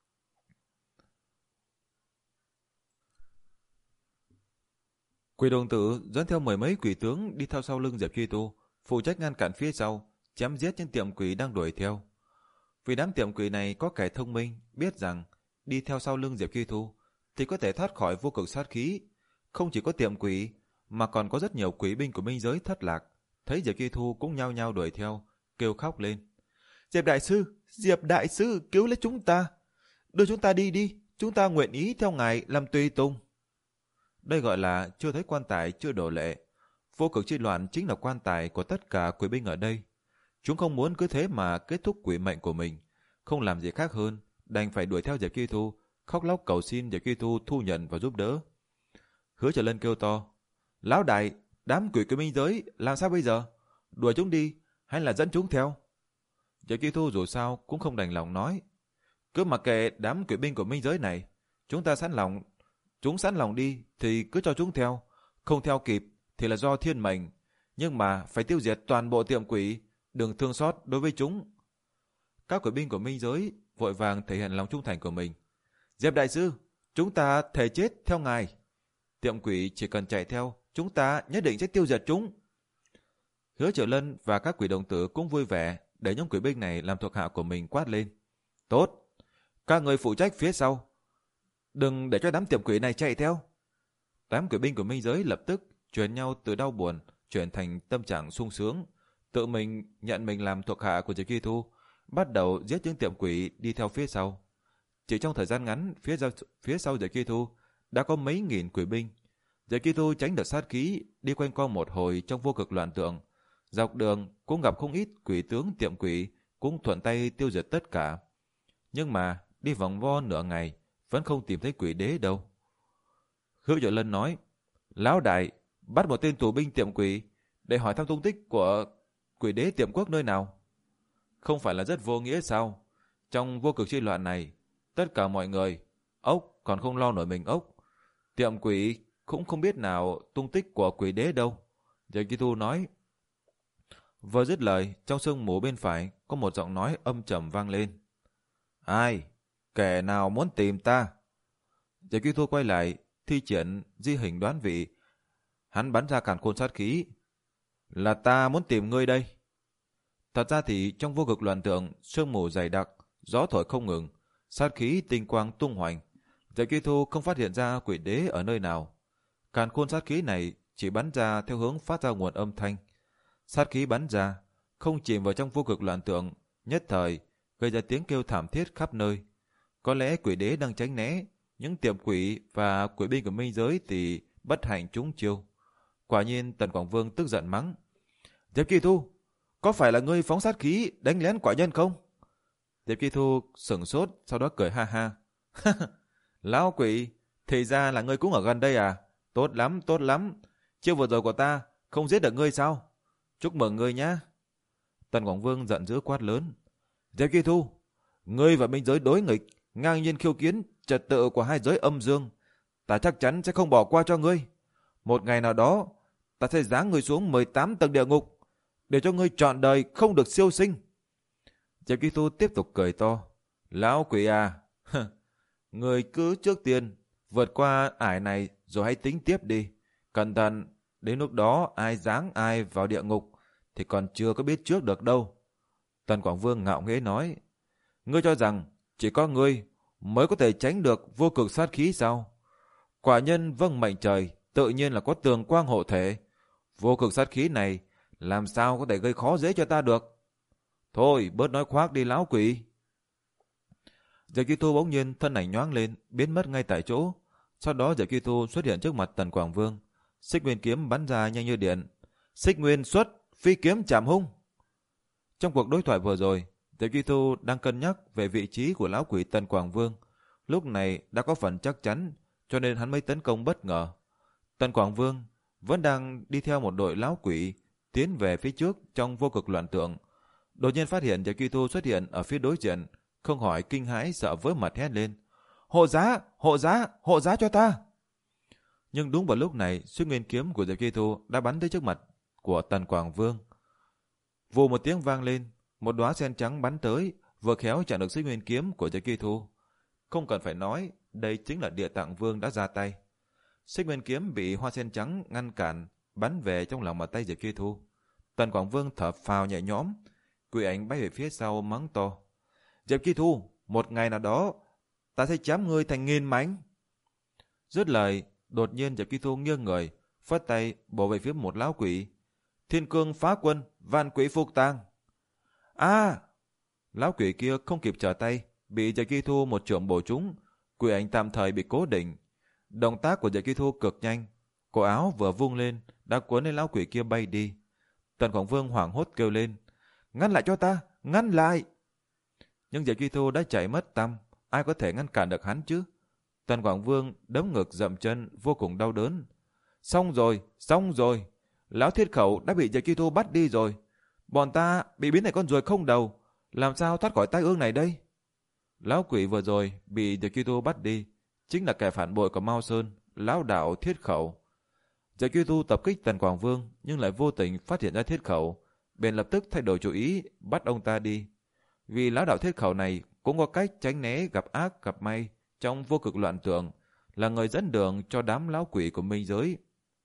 Quỷ đồng tử dẫn theo mười mấy quỷ tướng đi theo sau lưng Diệp Kỳ Thu, phụ trách ngăn cản phía sau, chém giết những tiệm quỷ đang đuổi theo. Vì đám tiệm quỷ này có kẻ thông minh, biết rằng đi theo sau lưng Diệp Kỳ Thu thì có thể thoát khỏi vô cực sát khí. Không chỉ có tiệm quỷ, mà còn có rất nhiều quỷ binh của minh giới thất lạc, thấy Diệp Kỳ Thu cũng nhao nhao đuổi theo, kêu khóc lên. Diệp đại sư, Diệp đại sư, cứu lấy chúng ta, đưa chúng ta đi đi, chúng ta nguyện ý theo ngài làm tùy tùng. Đây gọi là chưa thấy quan tài chưa đổ lệ. Vô cực chi loạn chính là quan tài của tất cả quỷ binh ở đây. Chúng không muốn cứ thế mà kết thúc quỷ mệnh của mình, không làm gì khác hơn, đành phải đuổi theo Diệp Kỳ Thu, khóc lóc cầu xin Diệp Kỳ Thu thu nhận và giúp đỡ. Hứa Trở Lân kêu to, Lão đại, đám quỷ của minh giới làm sao bây giờ? Đuổi chúng đi hay là dẫn chúng theo? Diệp Kỳ Thu dù sao cũng không đành lòng nói. Cứ mặc kệ đám quỷ binh của minh giới này, chúng ta sẵn lòng, chúng sẵn lòng đi thì cứ cho chúng theo, không theo kịp thì là do thiên mệnh, nhưng mà phải tiêu diệt toàn bộ tiệm quỷ, đừng thương xót đối với chúng. Các quỷ binh của minh giới vội vàng thể hiện lòng trung thành của mình. Diệp đại sư, chúng ta thề chết theo ngài. Tiệm quỷ chỉ cần chạy theo, chúng ta nhất định sẽ tiêu diệt chúng. Hứa Triệu Lân và các quỷ đồng tử cũng vui vẻ để những quỷ binh này làm thuộc hạ của mình quát lên. Tốt, các người phụ trách phía sau, đừng để cho đám tiệm quỷ này chạy theo. Đám quỷ binh của minh giới lập tức chuyển nhau từ đau buồn chuyển thành tâm trạng sung sướng, tự mình nhận mình làm thuộc hạ của Diệp Kỳ Thu, bắt đầu giết những tiệm quỷ đi theo phía sau. Chỉ trong thời gian ngắn, phía sau, phía sau Diệp Kỳ Thu đã có mấy nghìn quỷ binh. Diệp Kỳ Thu tránh được sát khí, đi quanh co một hồi trong vô cực loạn tượng. Dọc đường cũng gặp không ít quỷ tướng tiệm quỷ, cũng thuận tay tiêu diệt tất cả. Nhưng mà đi vòng vo nửa ngày vẫn không tìm thấy quỷ đế đâu. Hứa Triệu Lân nói, lão đại, bắt một tên tù binh tiệm quỷ để hỏi thăm tung tích của quỷ đế tiệm quốc nơi nào. Không phải là rất vô nghĩa sao? Trong vô cực chi loạn này, tất cả mọi người, ốc còn không lo nổi mình ốc. Tiệm quỷ cũng không biết nào tung tích của quỷ đế đâu. Diệp Kỳ Thu nói. Vừa dứt lời, trong sương mù bên phải có một giọng nói âm trầm vang lên. Ai? Kẻ nào muốn tìm ta? Diệp Kỳ Thu quay lại, thi triển di hình đoán vị. Hắn bắn ra càn khôn sát khí. Là ta muốn tìm ngươi đây. Thật ra thì trong vô cực loạn tượng, sương mù dày đặc, gió thổi không ngừng, sát khí tinh quang tung hoành. Diệp Kỳ Thu không phát hiện ra quỷ đế ở nơi nào. Càn khôn sát khí này chỉ bắn ra theo hướng phát ra nguồn âm thanh. Sát khí bắn ra, không chìm vào trong vô cực loạn tượng, nhất thời gây ra tiếng kêu thảm thiết khắp nơi. Có lẽ quỷ đế đang tránh né, những tiệm quỷ và quỷ binh của minh giới thì bất hạnh trúng chiêu. Quả nhiên Tần Quảng Vương tức giận mắng. Diệp Kỳ Thu, có phải là ngươi phóng sát khí đánh lén quả nhân không? Diệp Kỳ Thu sửng sốt, sau đó cười ha ha. Lão quỷ, thì ra là ngươi cũng ở gần đây à? Tốt lắm, tốt lắm. Chiêu vừa rồi của ta không giết được ngươi sao? Chúc mừng ngươi nhá. Tần Quảng Vương giận dữ quát lớn. Diệp Kỳ Thu, ngươi và minh giới đối nghịch, ngang nhiên khiêu kiến trật tự của hai giới âm dương. Ta chắc chắn sẽ không bỏ qua cho ngươi. Một ngày nào đó, ta sẽ giáng ngươi xuống mười tám tầng địa ngục, để cho ngươi trọn đời không được siêu sinh. Diệp Kỳ Thu tiếp tục cười to. Lão quỷ à, ngươi cứ trước tiên vượt qua ải này rồi hãy tính tiếp đi. Cẩn thận, đến lúc đó ai giáng ai vào địa ngục thì còn chưa có biết trước được đâu. Tần Quảng Vương ngạo nghễ nói. Ngươi cho rằng chỉ có ngươi mới có thể tránh được vô cực sát khí sao? Quả nhân vâng mệnh trời, tự nhiên là có tường quang hộ thể. Vô cực sát khí này làm sao có thể gây khó dễ cho ta được? Thôi, bớt nói khoác đi lão quỷ. Diệp Kỳ Thu bỗng nhiên thân ảnh nhoáng lên, biến mất ngay tại chỗ. Sau đó Diệp Kỳ Thu xuất hiện trước mặt Tần Quảng Vương. Xích Nguyên kiếm bắn ra nhanh như điện. Xích Nguyên xuất, phi kiếm chạm hung. Trong cuộc đối thoại vừa rồi, Diệp Kỳ Thu đang cân nhắc về vị trí của lão quỷ Tần Quảng Vương. Lúc này đã có phần chắc chắn, cho nên hắn mới tấn công bất ngờ. Tần Quảng Vương vẫn đang đi theo một đội lão quỷ tiến về phía trước trong vô cực loạn tượng. Đột nhiên phát hiện Diệp Kỳ Thu xuất hiện ở phía đối diện, không hỏi kinh hãi sợ vỡ mặt hét lên. Hộ giá, hộ giá, hộ giá cho ta. Nhưng đúng vào lúc này, xuyên nguyên kiếm của Diệp Kỳ Thu đã bắn tới trước mặt của Tần Quảng Vương. Vù một tiếng vang lên, một đóa sen trắng bắn tới, vừa khéo chặn được xuyên nguyên kiếm của Diệp Kỳ Thu. Không cần phải nói, đây chính là Địa Tạng Vương đã ra tay. Xích nguyên kiếm bị hoa sen trắng ngăn cản, bắn về trong lòng bàn tay Diệp Kỳ Thu. Tần Quảng Vương thở phào nhẹ nhõm, quỷ ảnh bay về phía sau mắng to. Diệp Kỳ Thu, một ngày nào đó, ta sẽ chém ngươi thành nghìn mảnh. Dứt lời, đột nhiên Diệp Kỳ Thu nghiêng người, phất tay bổ về phía một lão quỷ. Thiên cương phá quân, vạn quỷ phục tang. À! Lão quỷ kia không kịp trở tay, bị Diệp Kỳ Thu một chưởng bổ trúng, quỷ ảnh tạm thời bị cố định. Động tác của Diệp Kỳ Thu cực nhanh, cổ áo vừa vung lên đã cuốn lên lão quỷ kia bay đi. Tần Quảng Vương hoảng hốt kêu lên. Ngăn lại cho ta, ngăn lại! Nhưng Diệp Kỳ Thu đã chạy mất tăm, ai có thể ngăn cản được hắn chứ? Tần Quảng Vương đấm ngực dậm chân vô cùng đau đớn. Xong rồi, xong rồi. Lão thiết khẩu đã bị Diệp Chi Thu bắt đi rồi. Bọn ta bị biến thành con ruồi không đầu. Làm sao thoát khỏi tai ương này đây? Lão quỷ vừa rồi bị Diệp Chi Thu bắt đi chính là kẻ phản bội của Mao Sơn, lão đạo thiết khẩu. Diệp Chi Thu tập kích Tần Quảng Vương nhưng lại vô tình phát hiện ra thiết khẩu, bèn lập tức thay đổi chủ ý bắt ông ta đi. Vì lão đạo thiết khẩu này cũng có cách tránh né gặp ác gặp may trong vô cực loạn tượng, là người dẫn đường cho đám lão quỷ của minh giới.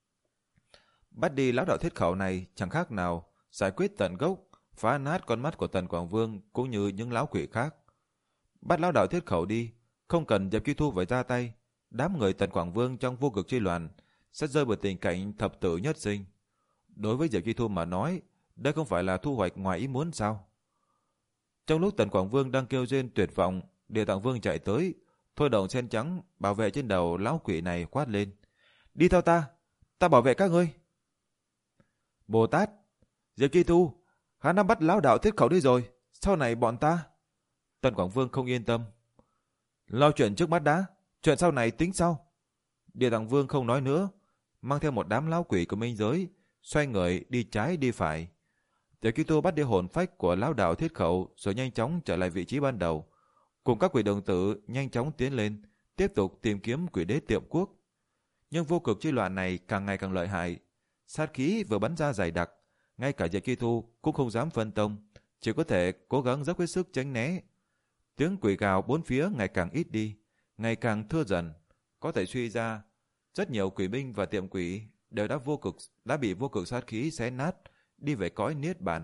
Bắt đi lão đạo thiết khẩu này chẳng khác nào giải quyết tận gốc, phá nát con mắt của Tần Quảng Vương cũng như những lão quỷ khác. Bắt lão đạo thiết khẩu đi, không cần Diệp Chi Thu phải ra tay, đám người Tần Quảng Vương trong vô cực chi loạn sẽ rơi vào tình cảnh thập tử nhất sinh. Đối với Diệp Chi Thu mà nói, đây không phải là thu hoạch ngoài ý muốn sao? Trong lúc Tần Quảng Vương đang kêu rên tuyệt vọng, Địa Tạng Vương chạy tới, thôi động sen trắng bảo vệ trên đầu lão quỷ này quát lên: "Đi theo ta, ta bảo vệ các ngươi." Bồ Tát, Diệp Chi Thu, hắn đã bắt lão đạo thiết khẩu đi rồi, sau này bọn ta... Tần Quảng Vương không yên tâm. Lo chuyện trước mắt đã, chuyện sau này tính sau. Địa Tạng Vương không nói nữa, mang theo một đám lão quỷ của minh giới, xoay người đi trái đi phải. Diệp Chi Thu bắt đi hồn phách của lão đạo thiết khẩu rồi nhanh chóng trở lại vị trí ban đầu, cùng các quỷ đồng tử nhanh chóng tiến lên, tiếp tục tìm kiếm quỷ đế Tiệm Quốc. Nhưng vô cực chi loạn này càng ngày càng lợi hại, sát khí vừa bắn ra dày đặc, ngay cả Diệp Chi Thu cũng không dám phân tông, chỉ có thể cố gắng dốc hết sức tránh né. Tiếng quỷ gào bốn phía ngày càng ít đi, ngày càng thưa dần, có thể suy ra rất nhiều quỷ binh và tiệm quỷ đều đã vô cực đã bị vô cực sát khí xé nát, đi về cõi niết bàn.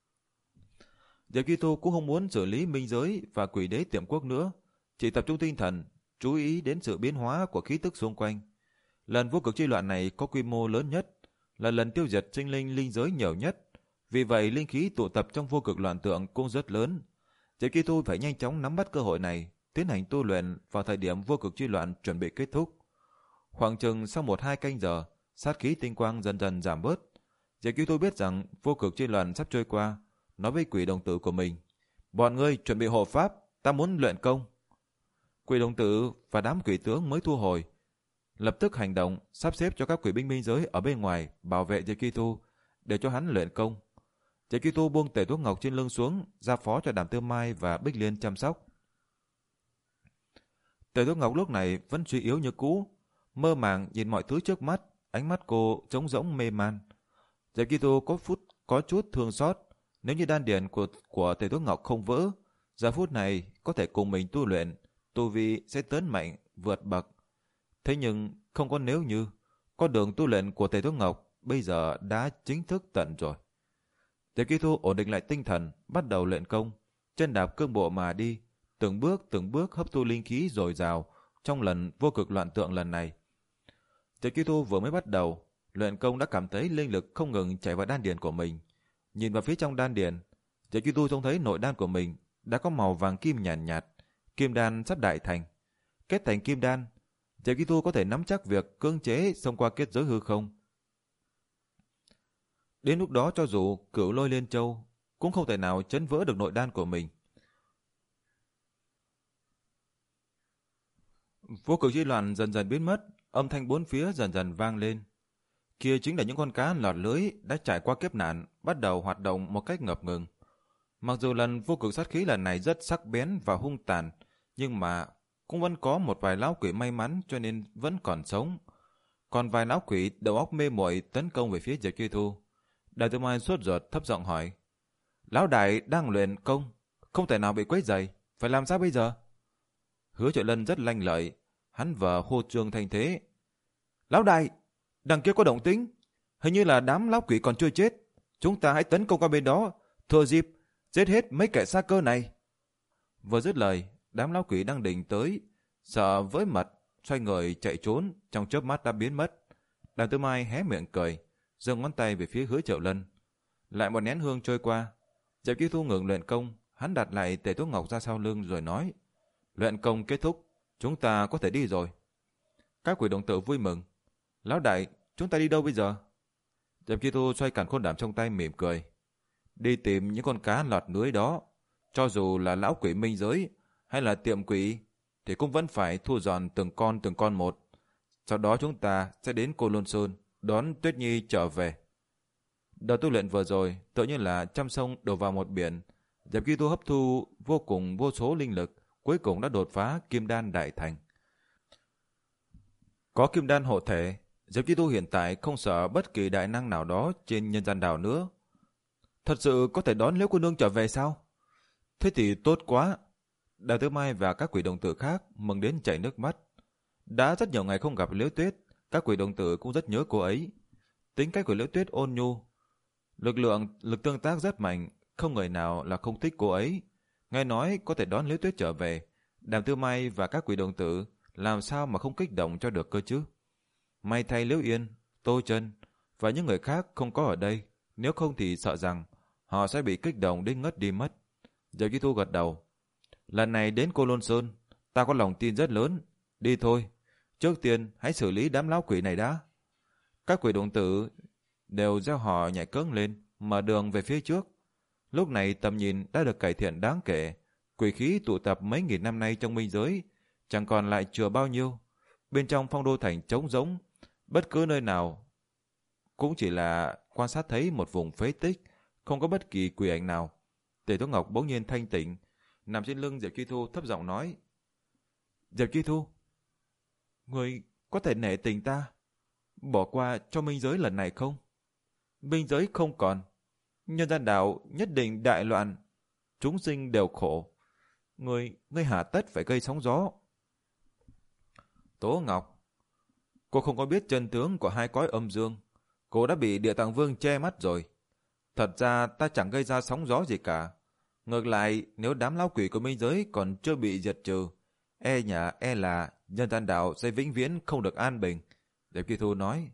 Diệp Chi Thu cũng không muốn xử lý minh giới và quỷ đế Tiệm Quốc nữa, chỉ tập trung tinh thần chú ý đến sự biến hóa của khí tức xung quanh. Lần vô cực chi loạn này có quy mô lớn nhất, là lần tiêu diệt sinh linh linh giới nhiều nhất, vì vậy linh khí tụ tập trong vô cực loạn tượng cũng rất lớn. Diệp Chi Thu phải nhanh chóng nắm bắt cơ hội này, tiến hành tu luyện vào thời điểm vô cực chi loạn chuẩn bị kết thúc. Khoảng chừng sau một hai canh giờ, sát khí tinh quang dần dần giảm bớt. Diệp Chi Thu biết rằng vô cực chi loạn sắp trôi qua, nói với quỷ đồng tử của mình: "Bọn ngươi chuẩn bị hộ pháp, ta muốn luyện công." Quỷ đồng tử và đám quỷ tướng mới thu hồi, lập tức hành động, sắp xếp cho các quỷ binh minh giới ở bên ngoài bảo vệ Diệp Chi Thu, để cho hắn luyện công. Diệp Chi Thu buông tể thuốc ngọc trên lưng xuống, giao phó cho Đàm Tư Mai và Bích Liên chăm sóc. Tể thuốc ngọc lúc này vẫn suy yếu như cũ, mơ màng nhìn mọi thứ trước mắt, ánh mắt cô trống rỗng mê man. Diệp Chi Thu có phút có chút thương xót, nếu như đan điền của của Tể thuốc ngọc không vỡ, giờ phút này có thể cùng mình tu luyện, tu vi sẽ tấn mạnh vượt bậc. Thế nhưng không có nếu như, con đường tu luyện của Tề Thuốc Ngọc bây giờ đã chính thức tận rồi. Diệp Chi Thu ổn định lại tinh thần, bắt đầu luyện công, chân đạp cương bộ mà đi, từng bước từng bước hấp thu linh khí dồi dào trong lần vô cực loạn tượng lần này. Diệp Chi Thu vừa mới bắt đầu luyện công đã cảm thấy linh lực không ngừng chảy vào đan điền của mình. Nhìn vào phía trong đan điền, Diệp Chi Thu trông thấy nội đan của mình đã có màu vàng kim nhàn nhạt, nhạt, kim đan sắp đại thành. Kết thành kim đan, Diệp Chi Thu có thể nắm chắc việc cưỡng chế xông qua kết giới hư không. Đến lúc đó cho dù Cửu Lôi Liên Châu cũng không thể nào chấn vỡ được nội đan của mình. Vô cực chi loạn dần dần biến mất, âm thanh bốn phía dần dần vang lên. Kia chính là những con cá lọt lưới đã trải qua kiếp nạn, bắt đầu hoạt động một cách ngập ngừng. Mặc dù lần vô cực sát khí lần này rất sắc bén và hung tàn, nhưng mà cũng vẫn có một vài lão quỷ may mắn cho nên vẫn còn sống. Còn vài lão quỷ đầu óc mê muội tấn công về phía Diệp Chi Thu. Đại Tư Mai sốt ruột thấp giọng hỏi: "Lão đại đang luyện công, không thể nào bị quấy rầy, phải làm sao bây giờ?" Hứa Triệu Lân rất lanh lợi, hắn vờ hô trương thanh thế: "Lão đại, đằng kia có động tĩnh, hình như là đám lão quỷ còn chưa chết, chúng ta hãy tấn công qua bên đó, thừa dịp giết hết mấy kẻ sa cơ này." Vừa dứt lời, đám lão quỷ đang định tới, sợ với mật, xoay người chạy trốn, trong chớp mắt đã biến mất. Đàm Tư Mai hé miệng cười, giơ ngón tay về phía Hứa Triệu Lân. Lại một nén hương trôi qua, Diệp Chi Thu ngừng luyện công, hắn đặt lại Tề Thuốc Ngọc ra sau lưng rồi nói: "Luyện công kết thúc, chúng ta có thể đi rồi." Các quỷ đồng tử vui mừng: "Lão đại, chúng ta đi đâu bây giờ?" Diệp Chi Thu xoay càn khôn đảm trong tay mỉm cười: "Đi tìm những con cá lọt lưới đó, cho dù là lão quỷ minh giới hay là tiệm quỷ thì cũng vẫn phải thu dọn từng con từng con một. Sau đó chúng ta sẽ đến Cô Lôn Sơn, đón Tuyết Nhi trở về. Đợt tu luyện vừa rồi tự như là trăm sông đổ vào một biển. Diệp Kỳ Tu hấp thu vô cùng vô số linh lực, cuối cùng đã đột phá kim đan đại thành. Có kim đan hộ thể, Diệp Kỳ Tu hiện tại không sợ bất kỳ đại năng nào đó trên nhân gian đảo nữa. Thật sự có thể đón Liễu cô nương trở về sao? Thế thì tốt quá. Đào Tư Mai và các quỷ đồng tử khác mừng đến chảy nước mắt. Đã rất nhiều ngày không gặp Liễu Tuyết, các quỷ đồng tử cũng rất nhớ cô ấy. Tính cách của Liễu Tuyết ôn nhu, lực lượng, lực tương tác rất mạnh, không người nào là không thích cô ấy. Nghe nói có thể đón Liễu Tuyết trở về, Đàm Tư Mai và các quỷ đồng tử làm sao mà không kích động cho được cơ chứ? May thay Liễu Yên, Tô Chân và những người khác không có ở đây, nếu không thì sợ rằng họ sẽ bị kích động đến ngất đi mất. Diệp Kỳ Thu gật đầu. Lần này đến Cô Lôn Sơn, ta có lòng tin rất lớn. Đi thôi, trước tiên hãy xử lý đám lão quỷ này đã. Các quỷ đồng tử đều gieo hò nhảy cẫng lên, mở đường về phía trước. Lúc này tầm nhìn đã được cải thiện đáng kể. Quỷ khí tụ tập mấy nghìn năm nay trong minh giới chẳng còn lại chừa bao nhiêu. Bên trong phong đô thành trống rỗng, bất cứ nơi nào cũng chỉ là quan sát thấy một vùng phế tích, không có bất kỳ quỷ ảnh nào. Tề Tố Ngọc bỗng nhiên thanh tỉnh, nằm trên lưng Diệp Kỳ Thu thấp giọng nói: Diệp Kỳ Thu, người có thể nể tình ta, bỏ qua cho minh giới lần này không? Minh giới không còn, nhân gian đạo nhất định đại loạn, chúng sinh đều khổ. Người, ngươi hà tất phải gây sóng gió. Tố Ngọc, cô không có biết chân tướng của hai cõi âm dương. Cô đã bị Địa Tạng Vương che mắt rồi. Thật ra ta chẳng gây ra sóng gió gì cả. Ngược lại, nếu đám lão quỷ của minh giới còn chưa bị diệt trừ, e nhà e là nhân gian đạo sẽ vĩnh viễn không được an bình. Diệp Kỳ Thu nói: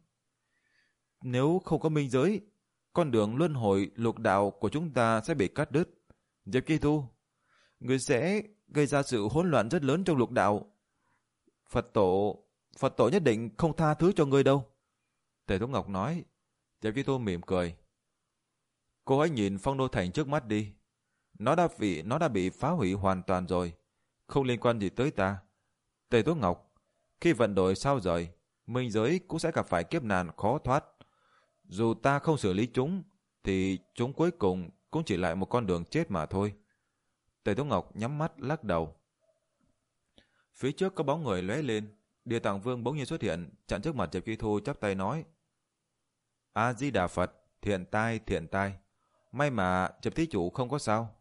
Nếu không có minh giới, con đường luân hồi lục đạo của chúng ta sẽ bị cắt đứt. Diệp Kỳ Thu, người sẽ gây ra sự hỗn loạn rất lớn trong lục đạo. Phật tổ, Phật tổ nhất định không tha thứ cho ngươi đâu. Tề Tố Ngọc nói. Diệp Kỳ Thu mỉm cười. Cô hãy nhìn phong đô thành trước mắt đi. Nó đã bị, nó đã bị phá hủy hoàn toàn rồi, không liên quan gì tới ta. Tề Tố Ngọc, khi vận đổi sao rời, minh giới cũng sẽ gặp phải kiếp nạn khó thoát. Dù ta không xử lý chúng, thì chúng cuối cùng cũng chỉ lại một con đường chết mà thôi. Tề Tố Ngọc nhắm mắt lắc đầu. Phía trước có bóng người lóe lên, Địa Tạng Vương bỗng nhiên xuất hiện, chặn trước mặt Diệp Kỳ Thu, chắp tay nói: A Di Đà Phật, thiện tai, thiện tai. May mà Diệp thí chủ không có sao.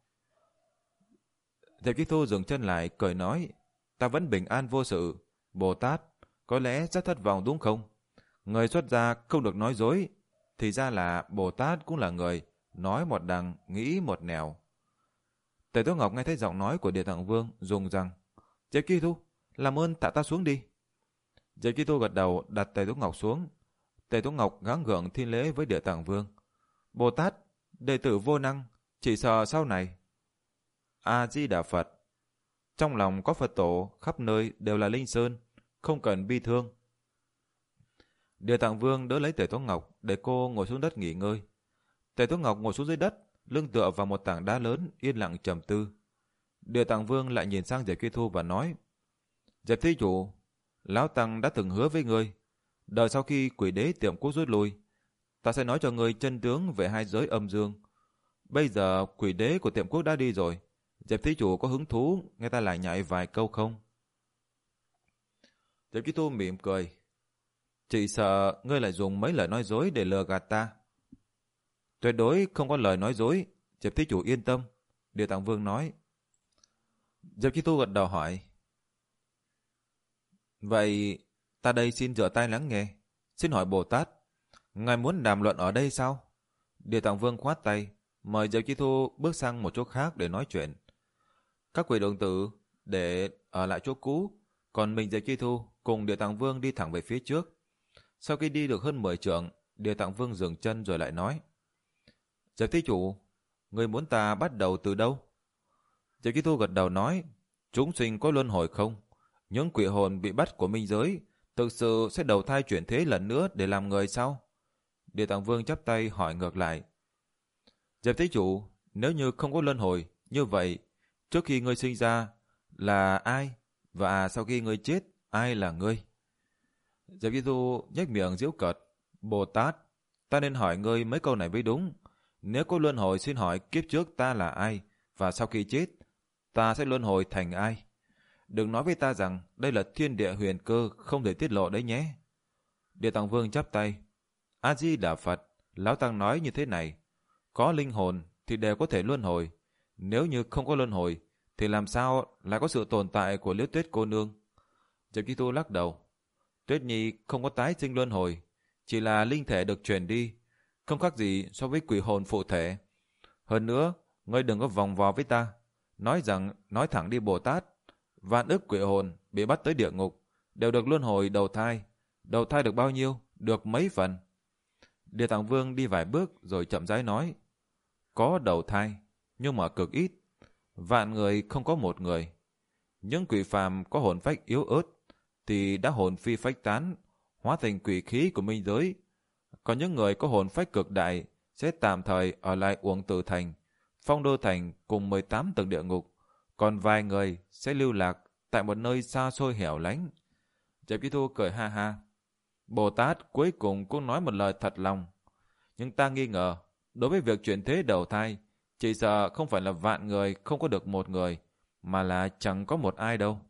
Diệp Kỳ Thu dừng chân lại, cười nói: Ta vẫn bình an vô sự. Bồ Tát, có lẽ rất thất vọng đúng không? Người xuất gia không được nói dối. Thì ra là Bồ Tát cũng là người, nói một đằng, nghĩ một nẻo. Tề Tố Ngọc nghe thấy giọng nói của Địa Tạng Vương, dùng rằng: Diệp Kỳ Thu, làm ơn thả ta xuống đi. Diệp Kỳ Thu gật đầu, đặt Tề Tố Ngọc xuống. Tề Tố Ngọc gắng gượng thi lễ với Địa Tạng Vương: Bồ Tát, đệ tử vô năng, chỉ sợ sau này. A Di Đà Phật. Trong lòng có Phật tổ, khắp nơi đều là linh sơn, không cần bi thương. Địa Tạng Vương đỡ lấy Tề Tố Ngọc, để cô ngồi xuống đất nghỉ ngơi. Tề Tố Ngọc ngồi xuống dưới đất, lưng tựa vào một tảng đá lớn, yên lặng trầm tư. Địa Tạng Vương lại nhìn sang Diệp Kỳ Thu và nói: Diệp thí chủ, lão tăng đã từng hứa với ngươi, đợi sau khi quỷ đế Tiệm Quốc rút lui, ta sẽ nói cho ngươi chân tướng về hai giới âm dương. Bây giờ quỷ đế của Tiệm Quốc đã đi rồi, Diệp thí chủ có hứng thú nghe ta lại nhại vài câu không? Diệp Kỳ Thu mỉm cười: Chỉ sợ ngươi lại dùng mấy lời nói dối để lừa gạt ta. Tuyệt đối không có lời nói dối, Diệp thí chủ yên tâm. Địa Tạng Vương nói. Diệp Kỳ Thu gật đầu hỏi: Vậy ta đây xin rửa tay lắng nghe. Xin hỏi Bồ Tát, ngài muốn đàm luận ở đây sao? Địa Tạng Vương khoát tay, mời Diệp Kỳ Thu bước sang một chỗ khác để nói chuyện. Các quỷ đồng tử để ở lại chỗ cũ, còn mình Diệp Kỳ Thu cùng Địa Tạng Vương đi thẳng về phía trước. Sau khi đi được hơn mười trượng, Địa Tạng Vương dừng chân rồi lại nói: Diệp thí chủ, người muốn ta bắt đầu từ đâu? Diệp Kỳ Thu gật đầu nói: Chúng sinh có luân hồi không? Những quỷ hồn bị bắt của minh giới thực sự sẽ đầu thai chuyển thế lần nữa để làm người sao? Địa Tạng Vương chắp tay hỏi ngược lại: Diệp thí chủ, nếu như không có luân hồi, như vậy trước khi ngươi sinh ra là ai, và sau khi ngươi chết ai là ngươi? Diệp Kỳ Thu nhếch miệng giễu cợt: Bồ Tát, ta nên hỏi ngươi mấy câu này mới đúng. Nếu có luân hồi, xin hỏi kiếp trước ta là ai, và sau khi chết, ta sẽ luân hồi thành ai? Đừng nói với ta rằng đây là thiên địa huyền cơ không thể tiết lộ đấy nhé. Địa Tạng Vương chắp tay. A-di-đà Phật, Lão Tăng nói như thế này. Có linh hồn thì đều có thể luân hồi. Nếu như không có luân hồi, thì làm sao lại có sự tồn tại của Liễu Tuyết cô nương? Diệp Chi Thu lắc đầu. Tuyết Nhi không có tái sinh luân hồi, chỉ là linh thể được truyền đi, không khác gì so với quỷ hồn phụ thể. Hơn nữa, ngươi đừng có vòng vò với ta, nói rằng nói thẳng đi Bồ Tát, vạn ức quỷ hồn bị bắt tới địa ngục, đều được luân hồi đầu thai. Đầu thai được bao nhiêu? Được mấy phần? Địa Tạng Vương đi vài bước rồi chậm rãi nói. Có đầu thai, nhưng mà cực ít. Vạn người không có một người. Những quỷ phàm có hồn phách yếu ớt thì đã hồn phi phách tán, hóa thành quỷ khí của minh giới. Còn những người có hồn phách cực đại sẽ tạm thời ở lại Uổng Tử Thành, Phong Đô Thành cùng mười tám tầng địa ngục. Còn vài người sẽ lưu lạc tại một nơi xa xôi hẻo lánh. Diệp Chi Thu cười ha ha. Bồ Tát cuối cùng cũng nói một lời thật lòng. Nhưng ta nghi ngờ, đối với việc chuyển thế đầu thai, chỉ sợ không phải là vạn người không có được một người, mà là chẳng có một ai đâu.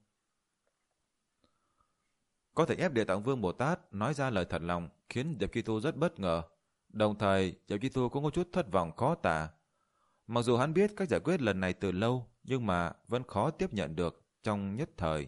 Có thể ép Địa Tạng Vương Bồ Tát nói ra lời thật lòng khiến Diệp Chi Thu rất bất ngờ. Đồng thời, Diệp Chi Thu cũng có chút thất vọng khó tả. Mặc dù hắn biết cách giải quyết lần này từ lâu, nhưng mà vẫn khó tiếp nhận được trong nhất thời.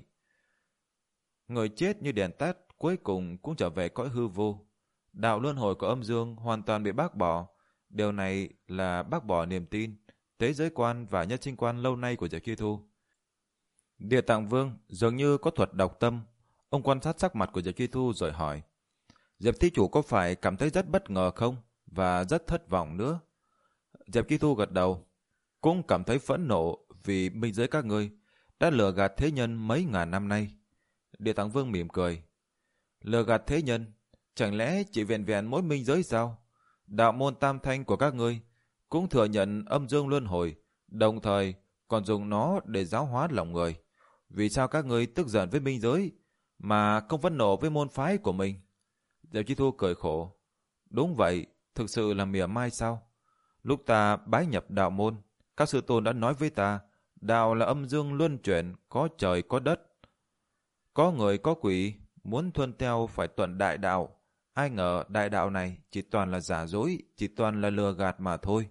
Người chết như đèn tắt cuối cùng cũng trở về cõi hư vô. Đạo luân hồi của âm dương hoàn toàn bị bác bỏ. Điều này là bác bỏ niềm tin, thế giới quan và nhân sinh quan lâu nay của Diệp Chi Thu. Địa Tạng Vương dường như có thuật đọc tâm. Ông quan sát sắc mặt của Diệp Chi Thu rồi hỏi. Diệp thí chủ có phải cảm thấy rất bất ngờ không? Và rất thất vọng nữa? Diệp Chi Thu gật đầu. Cũng cảm thấy phẫn nộ vì minh giới các ngươi đã lừa gạt thế nhân mấy ngàn năm nay. Địa Tạng Vương mỉm cười. Lừa gạt thế nhân? Chẳng lẽ chỉ vẹn vẹn mỗi minh giới sao? Đạo môn tam thanh của các ngươi cũng thừa nhận âm dương luân hồi, đồng thời còn dùng nó để giáo hóa lòng người. Vì sao các ngươi tức giận với minh giới mà không phẫn nộ với môn phái của mình? Diệp Chi Thu cười khổ. Đúng vậy, thực sự là mỉa mai sao? Lúc ta bái nhập đạo môn, các sư tôn đã nói với ta, đạo là âm dương luân chuyển, có trời có đất. Có người có quỷ, muốn thuần theo phải tuần đại đạo. Ai ngờ đại đạo này chỉ toàn là giả dối, chỉ toàn là lừa gạt mà thôi.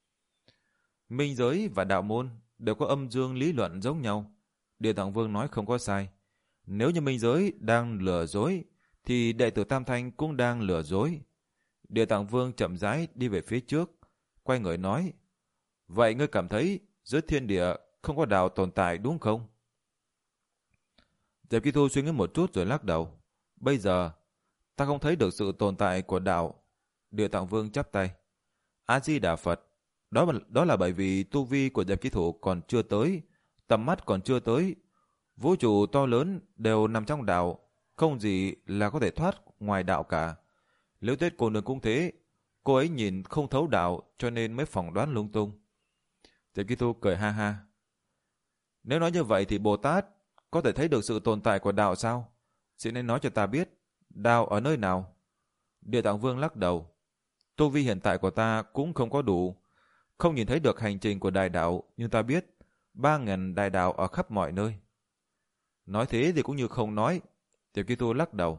Minh giới và đạo môn đều có âm dương lý luận giống nhau. Địa Tạng Vương nói không có sai. Nếu như minh giới đang lừa dối, thì đệ tử Tam Thanh cũng đang lừa dối. Địa Tạng Vương chậm rãi đi về phía trước, quay người nói. Vậy ngươi cảm thấy giữa thiên địa không có đạo tồn tại đúng không? Diệp Chi Thu suy nghĩ một chút rồi lắc đầu. Bây giờ, ta không thấy được sự tồn tại của đạo. Địa Tạng Vương chắp tay. A-di-đà Phật. Đó, đó là bởi vì tu vi của Diệp Chi Thu còn chưa tới, tầm mắt còn chưa tới. Vũ trụ to lớn đều nằm trong đạo, không gì là có thể thoát ngoài đạo cả. Liễu Tuyết cô nương cũng thế, cô ấy nhìn không thấu đạo cho nên mới phỏng đoán lung tung. Diệp Chi Thu cười ha ha. Nếu nói như vậy thì Bồ Tát có thể thấy được sự tồn tại của đạo sao? Xin nên nói cho ta biết, đạo ở nơi nào? Địa Tạng Vương lắc đầu. Tu vi hiện tại của ta cũng không có đủ, không nhìn thấy được hành trình của đại đạo, nhưng ta biết ba ngàn đại đạo ở khắp mọi nơi. Nói thế thì cũng như không nói. Diệp Chi Thu lắc đầu.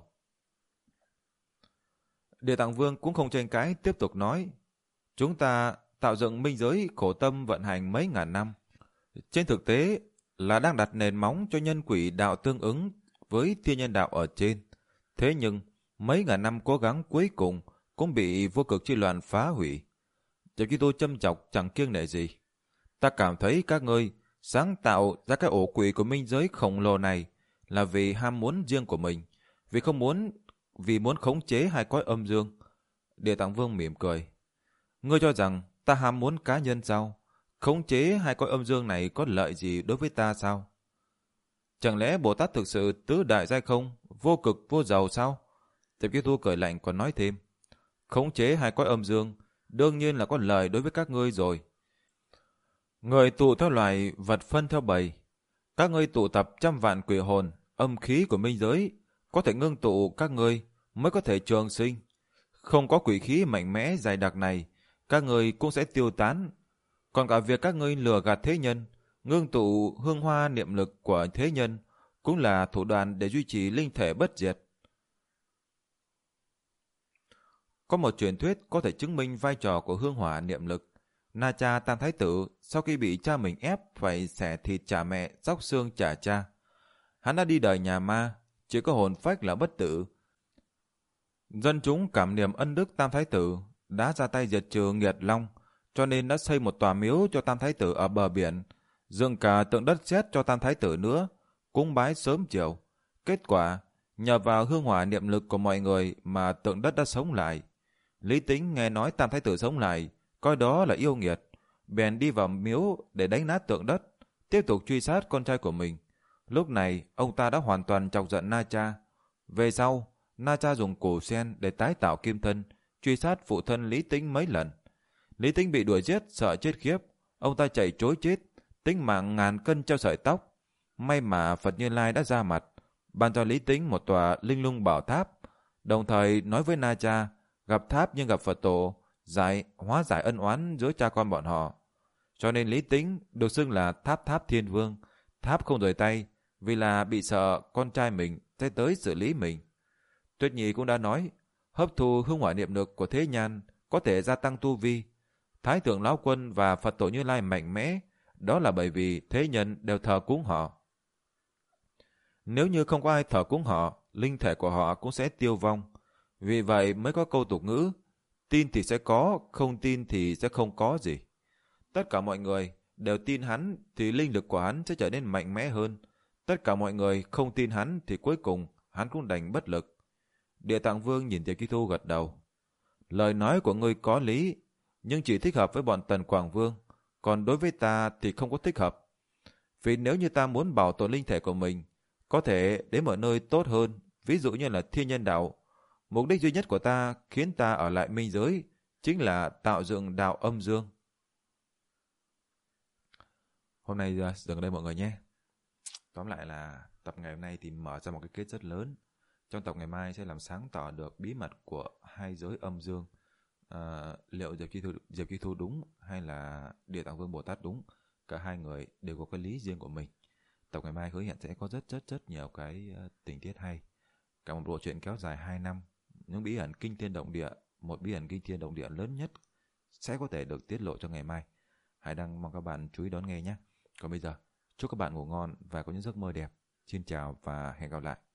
Địa Tạng Vương cũng không tranh cãi, tiếp tục nói. Chúng ta tạo dựng minh giới khổ tâm vận hành mấy ngàn năm. Trên thực tế là đang đặt nền móng cho nhân quỷ đạo tương ứng với thiên nhân đạo ở trên. Thế nhưng mấy ngàn năm cố gắng cuối cùng cũng bị vô cực chi loạn phá hủy. Diệp Chi Thu châm chọc chẳng kiêng nể gì. Ta cảm thấy các ngươi sáng tạo ra cái ổ quỷ của minh giới khổng lồ này là vì ham muốn riêng của mình, vì không muốn vì muốn khống chế hai cõi âm dương. Địa Tạng Vương mỉm cười. Ngươi cho rằng ta ham muốn cá nhân sao? Khống chế hai cõi âm dương này có lợi gì đối với ta sao? Chẳng lẽ Bồ Tát thực sự tứ đại giai không, vô cực vô giàu sao? Diệp Chi Thu cười lạnh còn nói thêm. Khống chế hai cõi âm dương đương nhiên là có lợi đối với các ngươi rồi. Người tụ theo loài, vật phân theo bầy. Các ngươi tụ tập trăm vạn quỷ hồn, âm khí của minh giới, có thể ngưng tụ các ngươi mới có thể trường sinh. Không có quỷ khí mạnh mẽ dày đặc này, các người cũng sẽ tiêu tán. Còn cả việc các ngươi lừa gạt thế nhân, ngưng tụ hương hoa niệm lực của thế nhân, cũng là thủ đoạn để duy trì linh thể bất diệt. Có một truyền thuyết có thể chứng minh vai trò của hương hỏa niệm lực. Na Cha Tam Thái Tử sau khi bị cha mình ép phải xẻ thịt trả mẹ, róc xương trả cha. Hắn đã đi đời nhà ma, chỉ có hồn phách là bất tử. Dân chúng cảm niệm ân đức Tam Thái Tử, đã ra tay diệt trừ nghiệt long, cho nên đã xây một tòa miếu cho Tam Thái Tử ở bờ biển, dựng cả tượng đất sét cho Tam Thái Tử nữa, cúng bái sớm chiều. Kết quả, nhờ vào hương hỏa niệm lực của mọi người mà tượng đất đã sống lại. Lý Tính nghe nói Tam Thái Tử sống lại, coi đó là yêu nghiệt, bèn đi vào miếu để đánh nát tượng đất, tiếp tục truy sát con trai của mình. Lúc này, ông ta đã hoàn toàn chọc giận Na Cha. Về sau, Na Cha dùng củ sen để tái tạo kim thân, truy sát phụ thân Lý Tính mấy lần. Lý Tính bị đuổi giết, sợ chết khiếp, ông ta chạy trối chết, tính mạng ngàn cân treo sợi tóc. May mà Phật Như Lai đã ra mặt, ban cho Lý Tính một tòa linh lung bảo tháp, đồng thời nói với Na Cha, gặp tháp nhưng gặp Phật tổ, giải hóa giải ân oán giữa cha con bọn họ. Cho nên Lý Tính được xưng là Tháp Tháp Thiên Vương, tháp không rời tay, vì là bị sợ con trai mình sẽ tới xử lý mình. Tuyết Nhi cũng đã nói, hấp thu hương hỏa niệm lực của thế nhan có thể gia tăng tu vi. Thái thượng lão quân và Phật tổ Như Lai mạnh mẽ, đó là bởi vì thế nhân đều thờ cúng họ. Nếu như không có ai thờ cúng họ, linh thể của họ cũng sẽ tiêu vong. Vì vậy mới có câu tục ngữ, tin thì sẽ có, không tin thì sẽ không có gì. Tất cả mọi người đều tin hắn thì linh lực của hắn sẽ trở nên mạnh mẽ hơn. Tất cả mọi người không tin hắn thì cuối cùng hắn cũng đành bất lực. Địa Tạng Vương nhìn Diệp Chi Thu gật đầu. Lời nói của ngươi có lý, nhưng chỉ thích hợp với bọn Tần Quảng Vương, còn đối với ta thì không có thích hợp. Vì nếu như ta muốn bảo tồn linh thể của mình, có thể đến một nơi tốt hơn, ví dụ như là thiên nhân đạo. Mục đích duy nhất của ta khiến ta ở lại minh giới chính là tạo dựng đạo âm dương. Hôm nay dừng ở đây mọi người nhé. Tóm lại là tập ngày hôm nay thì mở ra một cái kết rất lớn. Trong tập ngày mai sẽ làm sáng tỏ được bí mật của hai giới âm dương. À, liệu Diệp Chi Thu, Diệp Chi Thu đúng hay là Địa Tạng Vương Bồ Tát đúng? Cả hai người đều có cái lý riêng của mình. Tập ngày mai hứa hẹn sẽ có rất rất rất nhiều cái tình tiết hay. Cả một bộ truyện kéo dài hai năm. Những bí ẩn kinh thiên động địa, một bí ẩn kinh thiên động địa lớn nhất sẽ có thể được tiết lộ cho ngày mai. Hải Đăng mong các bạn chú ý đón nghe nhé. Còn bây giờ, chúc các bạn ngủ ngon và có những giấc mơ đẹp. Xin chào và hẹn gặp lại.